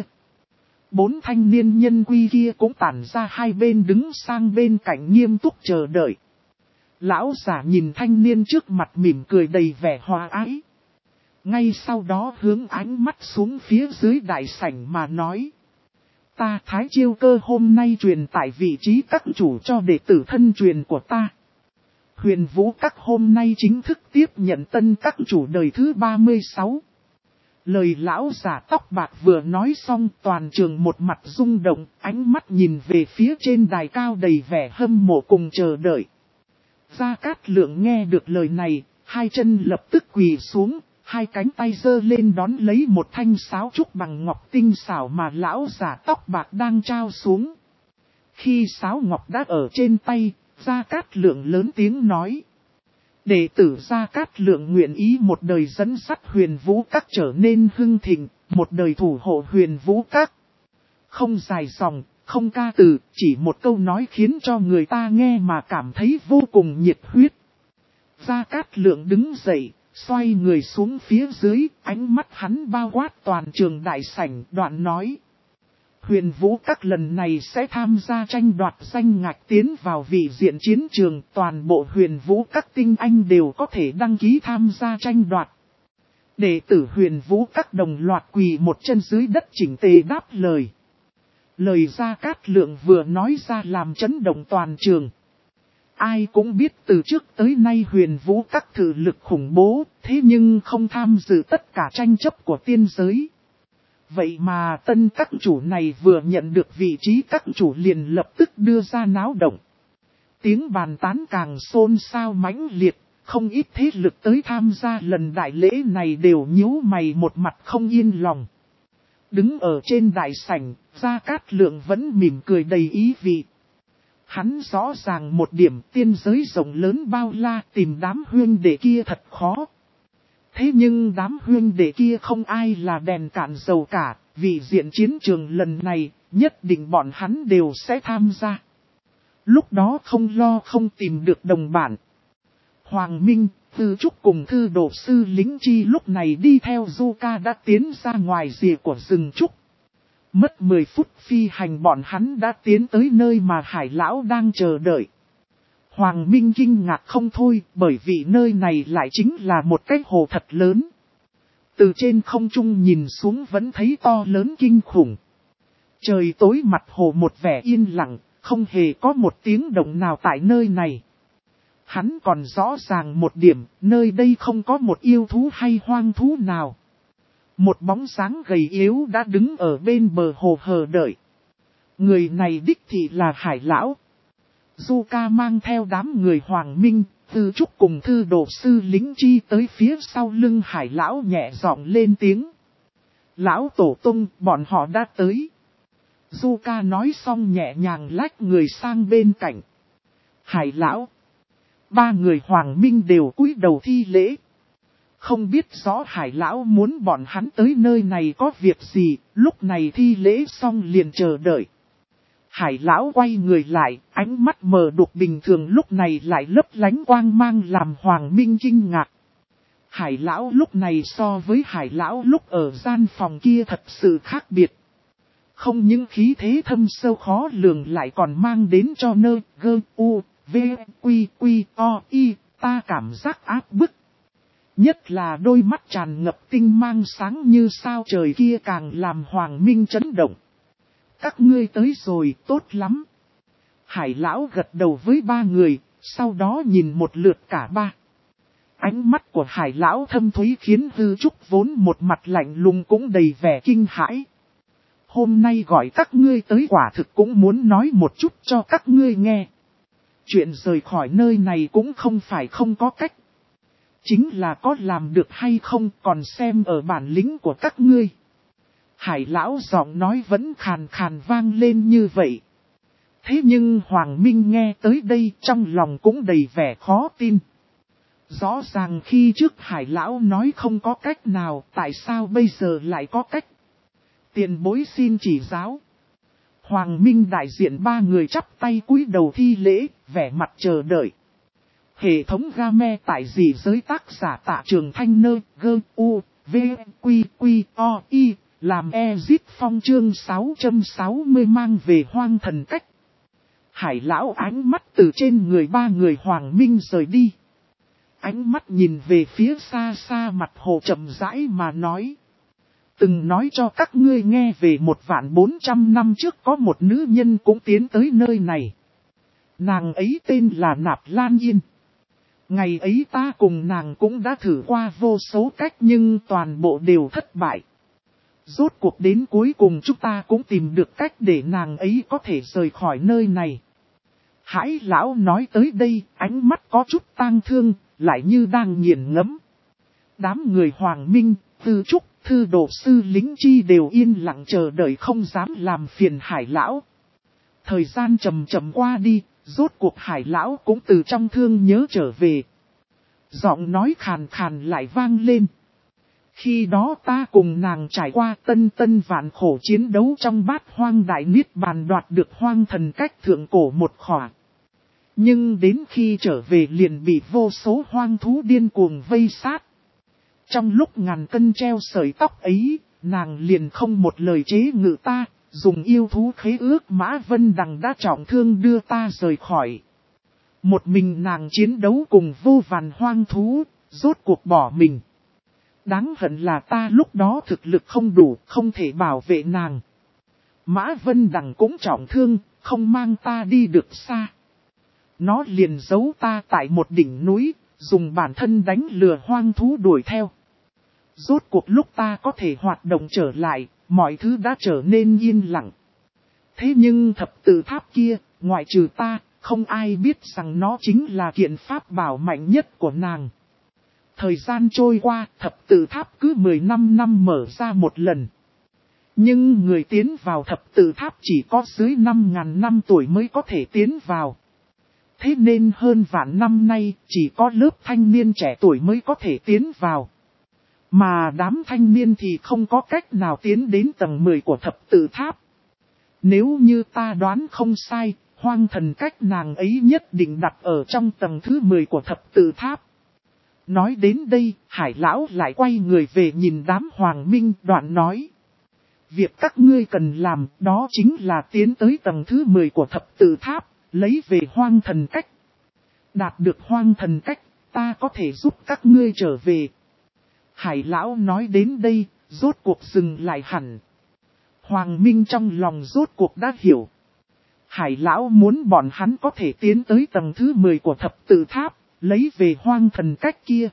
4 thanh niên nhân quy kia cũng tản ra hai bên đứng sang bên cạnh nghiêm túc chờ đợi. Lão giả nhìn thanh niên trước mặt mỉm cười đầy vẻ hòa ái. Ngay sau đó hướng ánh mắt xuống phía dưới đại sảnh mà nói. Ta Thái Chiêu Cơ hôm nay truyền tải vị trí các chủ cho đệ tử thân truyền của ta. Huyền Vũ Các hôm nay chính thức tiếp nhận tân các chủ đời thứ 36. Lời lão giả tóc bạc vừa nói xong toàn trường một mặt rung động, ánh mắt nhìn về phía trên đài cao đầy vẻ hâm mộ cùng chờ đợi. Gia Cát Lượng nghe được lời này, hai chân lập tức quỳ xuống, hai cánh tay giơ lên đón lấy một thanh sáo trúc bằng ngọc tinh xảo mà lão giả tóc bạc đang trao xuống. Khi sáo ngọc đã ở trên tay, Gia Cát Lượng lớn tiếng nói. Đệ tử Gia Cát Lượng nguyện ý một đời dẫn dắt Huyền Vũ Các trở nên hưng thịnh, một đời thủ hộ Huyền Vũ Các. Không dài dòng, không ca từ, chỉ một câu nói khiến cho người ta nghe mà cảm thấy vô cùng nhiệt huyết. Gia Cát Lượng đứng dậy, xoay người xuống phía dưới, ánh mắt hắn bao quát toàn trường đại sảnh, đoạn nói. Huyền Vũ Các lần này sẽ tham gia tranh đoạt danh ngạch tiến vào vị diện chiến trường, toàn bộ Huyền Vũ Các tinh anh đều có thể đăng ký tham gia tranh đoạt. Đệ tử Huyền Vũ Các đồng loạt quỳ một chân dưới đất chỉnh tề đáp lời. Lời Gia Cát Lượng vừa nói ra làm chấn động toàn trường. Ai cũng biết từ trước tới nay Huyền Vũ Các thực lực khủng bố, thế nhưng không tham dự tất cả tranh chấp của tiên giới. Vậy mà tân các chủ này vừa nhận được vị trí các chủ liền lập tức đưa ra náo động. Tiếng bàn tán càng xôn xao mãnh liệt, không ít thế lực tới tham gia lần đại lễ này đều nhíu mày một mặt không yên lòng. Đứng ở trên đại sảnh, Gia Cát Lượng vẫn mỉm cười đầy ý vị. Hắn rõ ràng một điểm tiên giới rộng lớn bao la tìm đám huyên đệ kia thật khó. Thế nhưng đám huyên đệ kia không ai là đèn cạn dầu cả, vì diện chiến trường lần này, nhất định bọn hắn đều sẽ tham gia. Lúc đó không lo không tìm được đồng bạn. Hoàng Minh, Tư Trúc cùng thư đồ sư lính chi lúc này đi theo Zuka đã tiến ra ngoài rìa của rừng trúc. Mất 10 phút phi hành bọn hắn đã tiến tới nơi mà Hải Lão đang chờ đợi. Hoàng Minh kinh ngạc không thôi bởi vì nơi này lại chính là một cái hồ thật lớn. Từ trên không trung nhìn xuống vẫn thấy to lớn kinh khủng. Trời tối mặt hồ một vẻ yên lặng, không hề có một tiếng động nào tại nơi này. Hắn còn rõ ràng một điểm, nơi đây không có một yêu thú hay hoang thú nào. Một bóng dáng gầy yếu đã đứng ở bên bờ hồ hờ đợi. Người này đích thị là Hải Lão. Zuka mang theo đám người Hoàng Minh, Tư Trúc cùng thư đồ sư lính chi tới phía sau lưng Hải Lão nhẹ giọng lên tiếng. Lão tổ tung, bọn họ đã tới. Zuka nói xong nhẹ nhàng lách người sang bên cạnh. Hải Lão. 3 người Hoàng Minh đều cúi đầu thi lễ. Không biết rõ Hải Lão muốn bọn hắn tới nơi này có việc gì, lúc này thi lễ xong liền chờ đợi. Hải Lão quay người lại, ánh mắt mờ đục bình thường lúc này lại lấp lánh quang mang làm Hoàng Minh kinh ngạc. Hải Lão lúc này so với Hải Lão lúc ở gian phòng kia thật sự khác biệt. Không những khí thế thâm sâu khó lường lại còn mang đến cho nơi gơ u, v, quy, quy, o, y, ta cảm giác áp bức. Nhất là đôi mắt tràn ngập tinh mang sáng như sao trời kia càng làm Hoàng Minh chấn động. các ngươi tới rồi, tốt lắm. Hải lão gật đầu với ba người, sau đó nhìn một lượt cả ba. Ánh mắt của Hải lão thâm thúy khiến Hư Trúc vốn một mặt lạnh lùng cũng đầy vẻ kinh hãi. Hôm nay gọi các ngươi tới quả thực cũng muốn nói một chút cho các ngươi nghe. Chuyện rời khỏi nơi này cũng không phải không có cách. Chính là có làm được hay không còn xem ở bản lĩnh của các ngươi. Hải lão giọng nói vẫn khàn khàn vang lên như vậy. Thế nhưng Hoàng Minh nghe tới đây trong lòng cũng đầy vẻ khó tin. Rõ ràng khi trước Hải lão nói không có cách nào, tại sao bây giờ lại có cách? Tiền bối xin chỉ giáo. Hoàng Minh đại diện ba người chắp tay cúi đầu thi lễ, vẻ mặt chờ đợi. Hệ thống game tại dị giới tác giả Tạ Trường Thanh Nơ, gơ, u, v, quy, quy, o, y, làm Ezit Phong chương 660 mang về hoang thần cách. Hải lão ánh mắt từ trên người ba người Hoàng Minh rời đi. Ánh mắt nhìn về phía xa xa mặt hồ chậm rãi mà nói. Từng nói cho các ngươi nghe về 1400 năm trước có một nữ nhân cũng tiến tới nơi này. Nàng ấy tên là Nạp Lan Yên. Ngày ấy ta cùng nàng cũng đã thử qua vô số cách nhưng toàn bộ đều thất bại. Rốt cuộc đến cuối cùng chúng ta cũng tìm được cách để nàng ấy có thể rời khỏi nơi này. Hải lão nói tới đây, ánh mắt có chút tang thương, lại như đang nghiền ngẫm. Đám người Hoàng Minh, Tư Trúc, Thư Đồ Sư Lính Chi đều yên lặng chờ đợi không dám làm phiền Hải lão. Thời gian chậm chậm qua đi, rốt cuộc Hải lão cũng từ trong thương nhớ trở về. Giọng nói khàn khàn lại vang lên. Khi đó ta cùng nàng trải qua tân tân vạn khổ chiến đấu trong bát hoang đại niết bàn đoạt được hoang thần cách thượng cổ một khỏa. Nhưng đến khi trở về liền bị vô số hoang thú điên cuồng vây sát. Trong lúc ngàn cân treo sợi tóc ấy, nàng liền không một lời chế ngự ta, dùng yêu thú khế ước Mã Vân Đằng đã trọng thương đưa ta rời khỏi. Một mình nàng chiến đấu cùng vô vàn hoang thú, rốt cuộc bỏ mình. Đáng hận là ta lúc đó thực lực không đủ, không thể bảo vệ nàng. Mã Vân Đằng cũng trọng thương, không mang ta đi được xa. Nó liền giấu ta tại một đỉnh núi, dùng bản thân đánh lừa hoang thú đuổi theo. Rốt cuộc lúc ta có thể hoạt động trở lại, mọi thứ đã trở nên yên lặng. Thế nhưng thập tự tháp kia, ngoại trừ ta, không ai biết rằng nó chính là kiện pháp bảo mạnh nhất của nàng. Thời gian trôi qua, thập tự tháp cứ 15 năm mở ra một lần. Nhưng người tiến vào thập tự tháp chỉ có dưới 5.000 năm tuổi mới có thể tiến vào. Thế nên hơn vạn năm nay, chỉ có lớp thanh niên trẻ tuổi mới có thể tiến vào. Mà đám thanh niên thì không có cách nào tiến đến tầng 10 của thập tự tháp. Nếu như ta đoán không sai, hoang thần cách nàng ấy nhất định đặt ở trong tầng thứ 10 của thập tự tháp. Nói đến đây, Hải lão lại quay người về nhìn đám Hoàng Minh đoạn nói. Việc các ngươi cần làm đó chính là tiến tới tầng thứ 10 của thập tự tháp, lấy về hoang thần cách. Đạt được hoang thần cách, ta có thể giúp các ngươi trở về. Hải lão nói đến đây, rốt cuộc dừng lại hẳn. Hoàng Minh trong lòng rốt cuộc đã hiểu. Hải lão muốn bọn hắn có thể tiến tới tầng thứ 10 của thập tự tháp, lấy về hoang thần cách kia.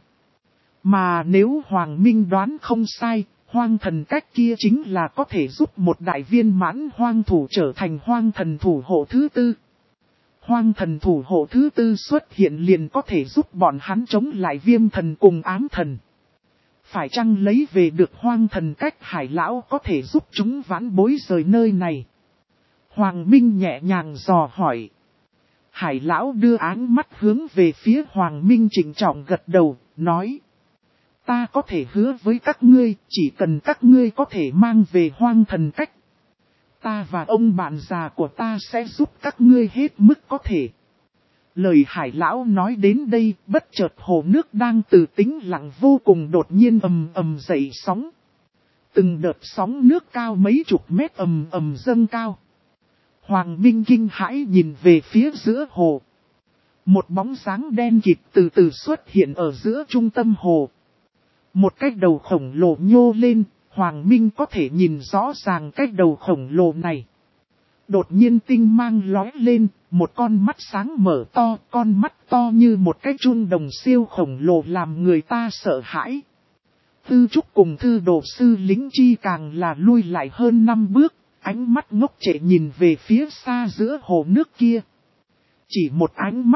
Mà nếu Hoàng Minh đoán không sai, hoang thần cách kia chính là có thể giúp một đại viên mãn hoang thủ trở thành hoang thần thủ hộ thứ tư. Hoang thần thủ hộ thứ tư xuất hiện liền có thể giúp bọn hắn chống lại viêm thần cùng ám thần. Phải chăng lấy về được hoang thần cách Hải lão có thể giúp chúng vãn bối rời nơi này? Hoàng Minh nhẹ nhàng dò hỏi. Hải lão đưa áng mắt hướng về phía Hoàng Minh trịnh trọng gật đầu, nói. Ta có thể hứa với các ngươi, chỉ cần các ngươi có thể mang về hoang thần cách. Ta và ông bạn già của ta sẽ giúp các ngươi hết mức có thể. Lời Hải lão nói đến đây, bất chợt hồ nước đang từ tĩnh lặng vô cùng đột nhiên ầm ầm dậy sóng. Từng đợt sóng nước cao mấy chục mét ầm ầm dâng cao. Hoàng Minh kinh hãi nhìn về phía giữa hồ. Một bóng dáng đen kịt từ từ xuất hiện ở giữa trung tâm hồ. Một cái đầu khổng lồ nhô lên, Hoàng Minh có thể nhìn rõ ràng cái đầu khổng lồ này. Đột nhiên tinh mang lóe lên, một con mắt sáng mở to, con mắt to như một cái chun đồng siêu khổng lồ làm người ta sợ hãi. Tư Trúc cùng thư đồ sư lính chi càng là lui lại hơn 5 bước, ánh mắt ngốc trệ nhìn về phía xa giữa hồ nước kia. Chỉ một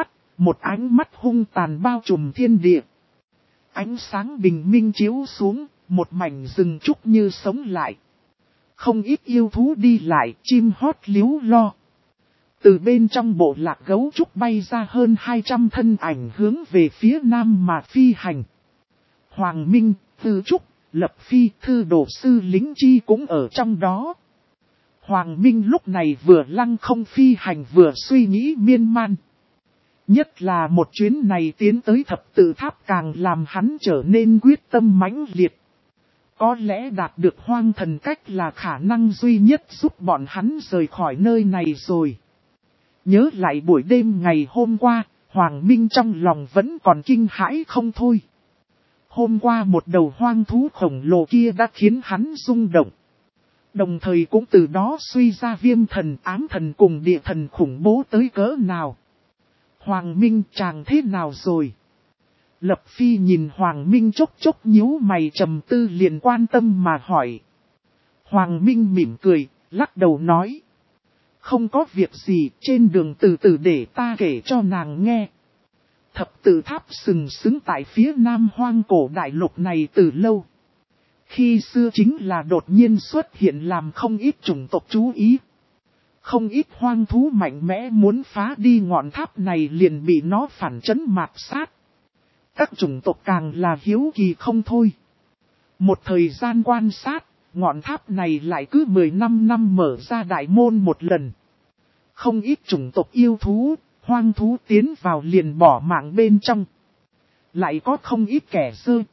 ánh mắt hung tàn bao trùm thiên địa. Ánh sáng bình minh chiếu xuống, một mảnh rừng trúc như sống lại. Không ít yêu thú đi lại, chim hót líu lo. Từ bên trong bộ lạc gấu trúc bay ra hơn 200 thân ảnh hướng về phía nam mà phi hành. Hoàng Minh, Tư Trúc, Lập Phi, thư đồ sư lính chi cũng ở trong đó. Hoàng Minh lúc này vừa lăng không phi hành vừa suy nghĩ miên man. Nhất là một chuyến này tiến tới thập tự tháp càng làm hắn trở nên quyết tâm mãnh liệt. Có lẽ đạt được hoang thần cách là khả năng duy nhất giúp bọn hắn rời khỏi nơi này rồi. Nhớ lại buổi đêm ngày hôm qua, Hoàng Minh trong lòng vẫn còn kinh hãi không thôi. Hôm qua một đầu hoang thú khổng lồ kia đã khiến hắn rung động. Đồng thời cũng từ đó suy ra viêm thần, ám thần cùng địa thần khủng bố tới cỡ nào. Hoàng Minh chàng thế nào rồi? Lập Phi nhìn Hoàng Minh chốc chốc nhíu mày trầm tư liền quan tâm mà hỏi. Hoàng Minh mỉm cười, lắc đầu nói. Không có việc gì, trên đường từ từ để ta kể cho nàng nghe. Thập tự tháp sừng sững tại phía nam hoang cổ đại lục này từ lâu. Khi xưa chính là đột nhiên xuất hiện làm không ít chủng tộc chú ý. Không ít hoang thú mạnh mẽ muốn phá đi ngọn tháp này liền bị nó phản chấn mạt sát. Các chủng tộc càng là hiếu kỳ không thôi. Một thời gian quan sát, ngọn tháp này lại cứ 15 năm mở ra đại môn một lần. Không ít chủng tộc yêu thú, hoang thú tiến vào liền bỏ mạng bên trong. Lại có không ít kẻ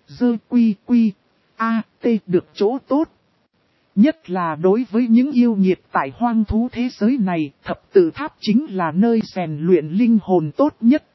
quy, được chỗ tốt. Nhất là đối với những yêu nghiệt tại hoang thú thế giới này, thập tự tháp chính là nơi rèn luyện linh hồn tốt nhất.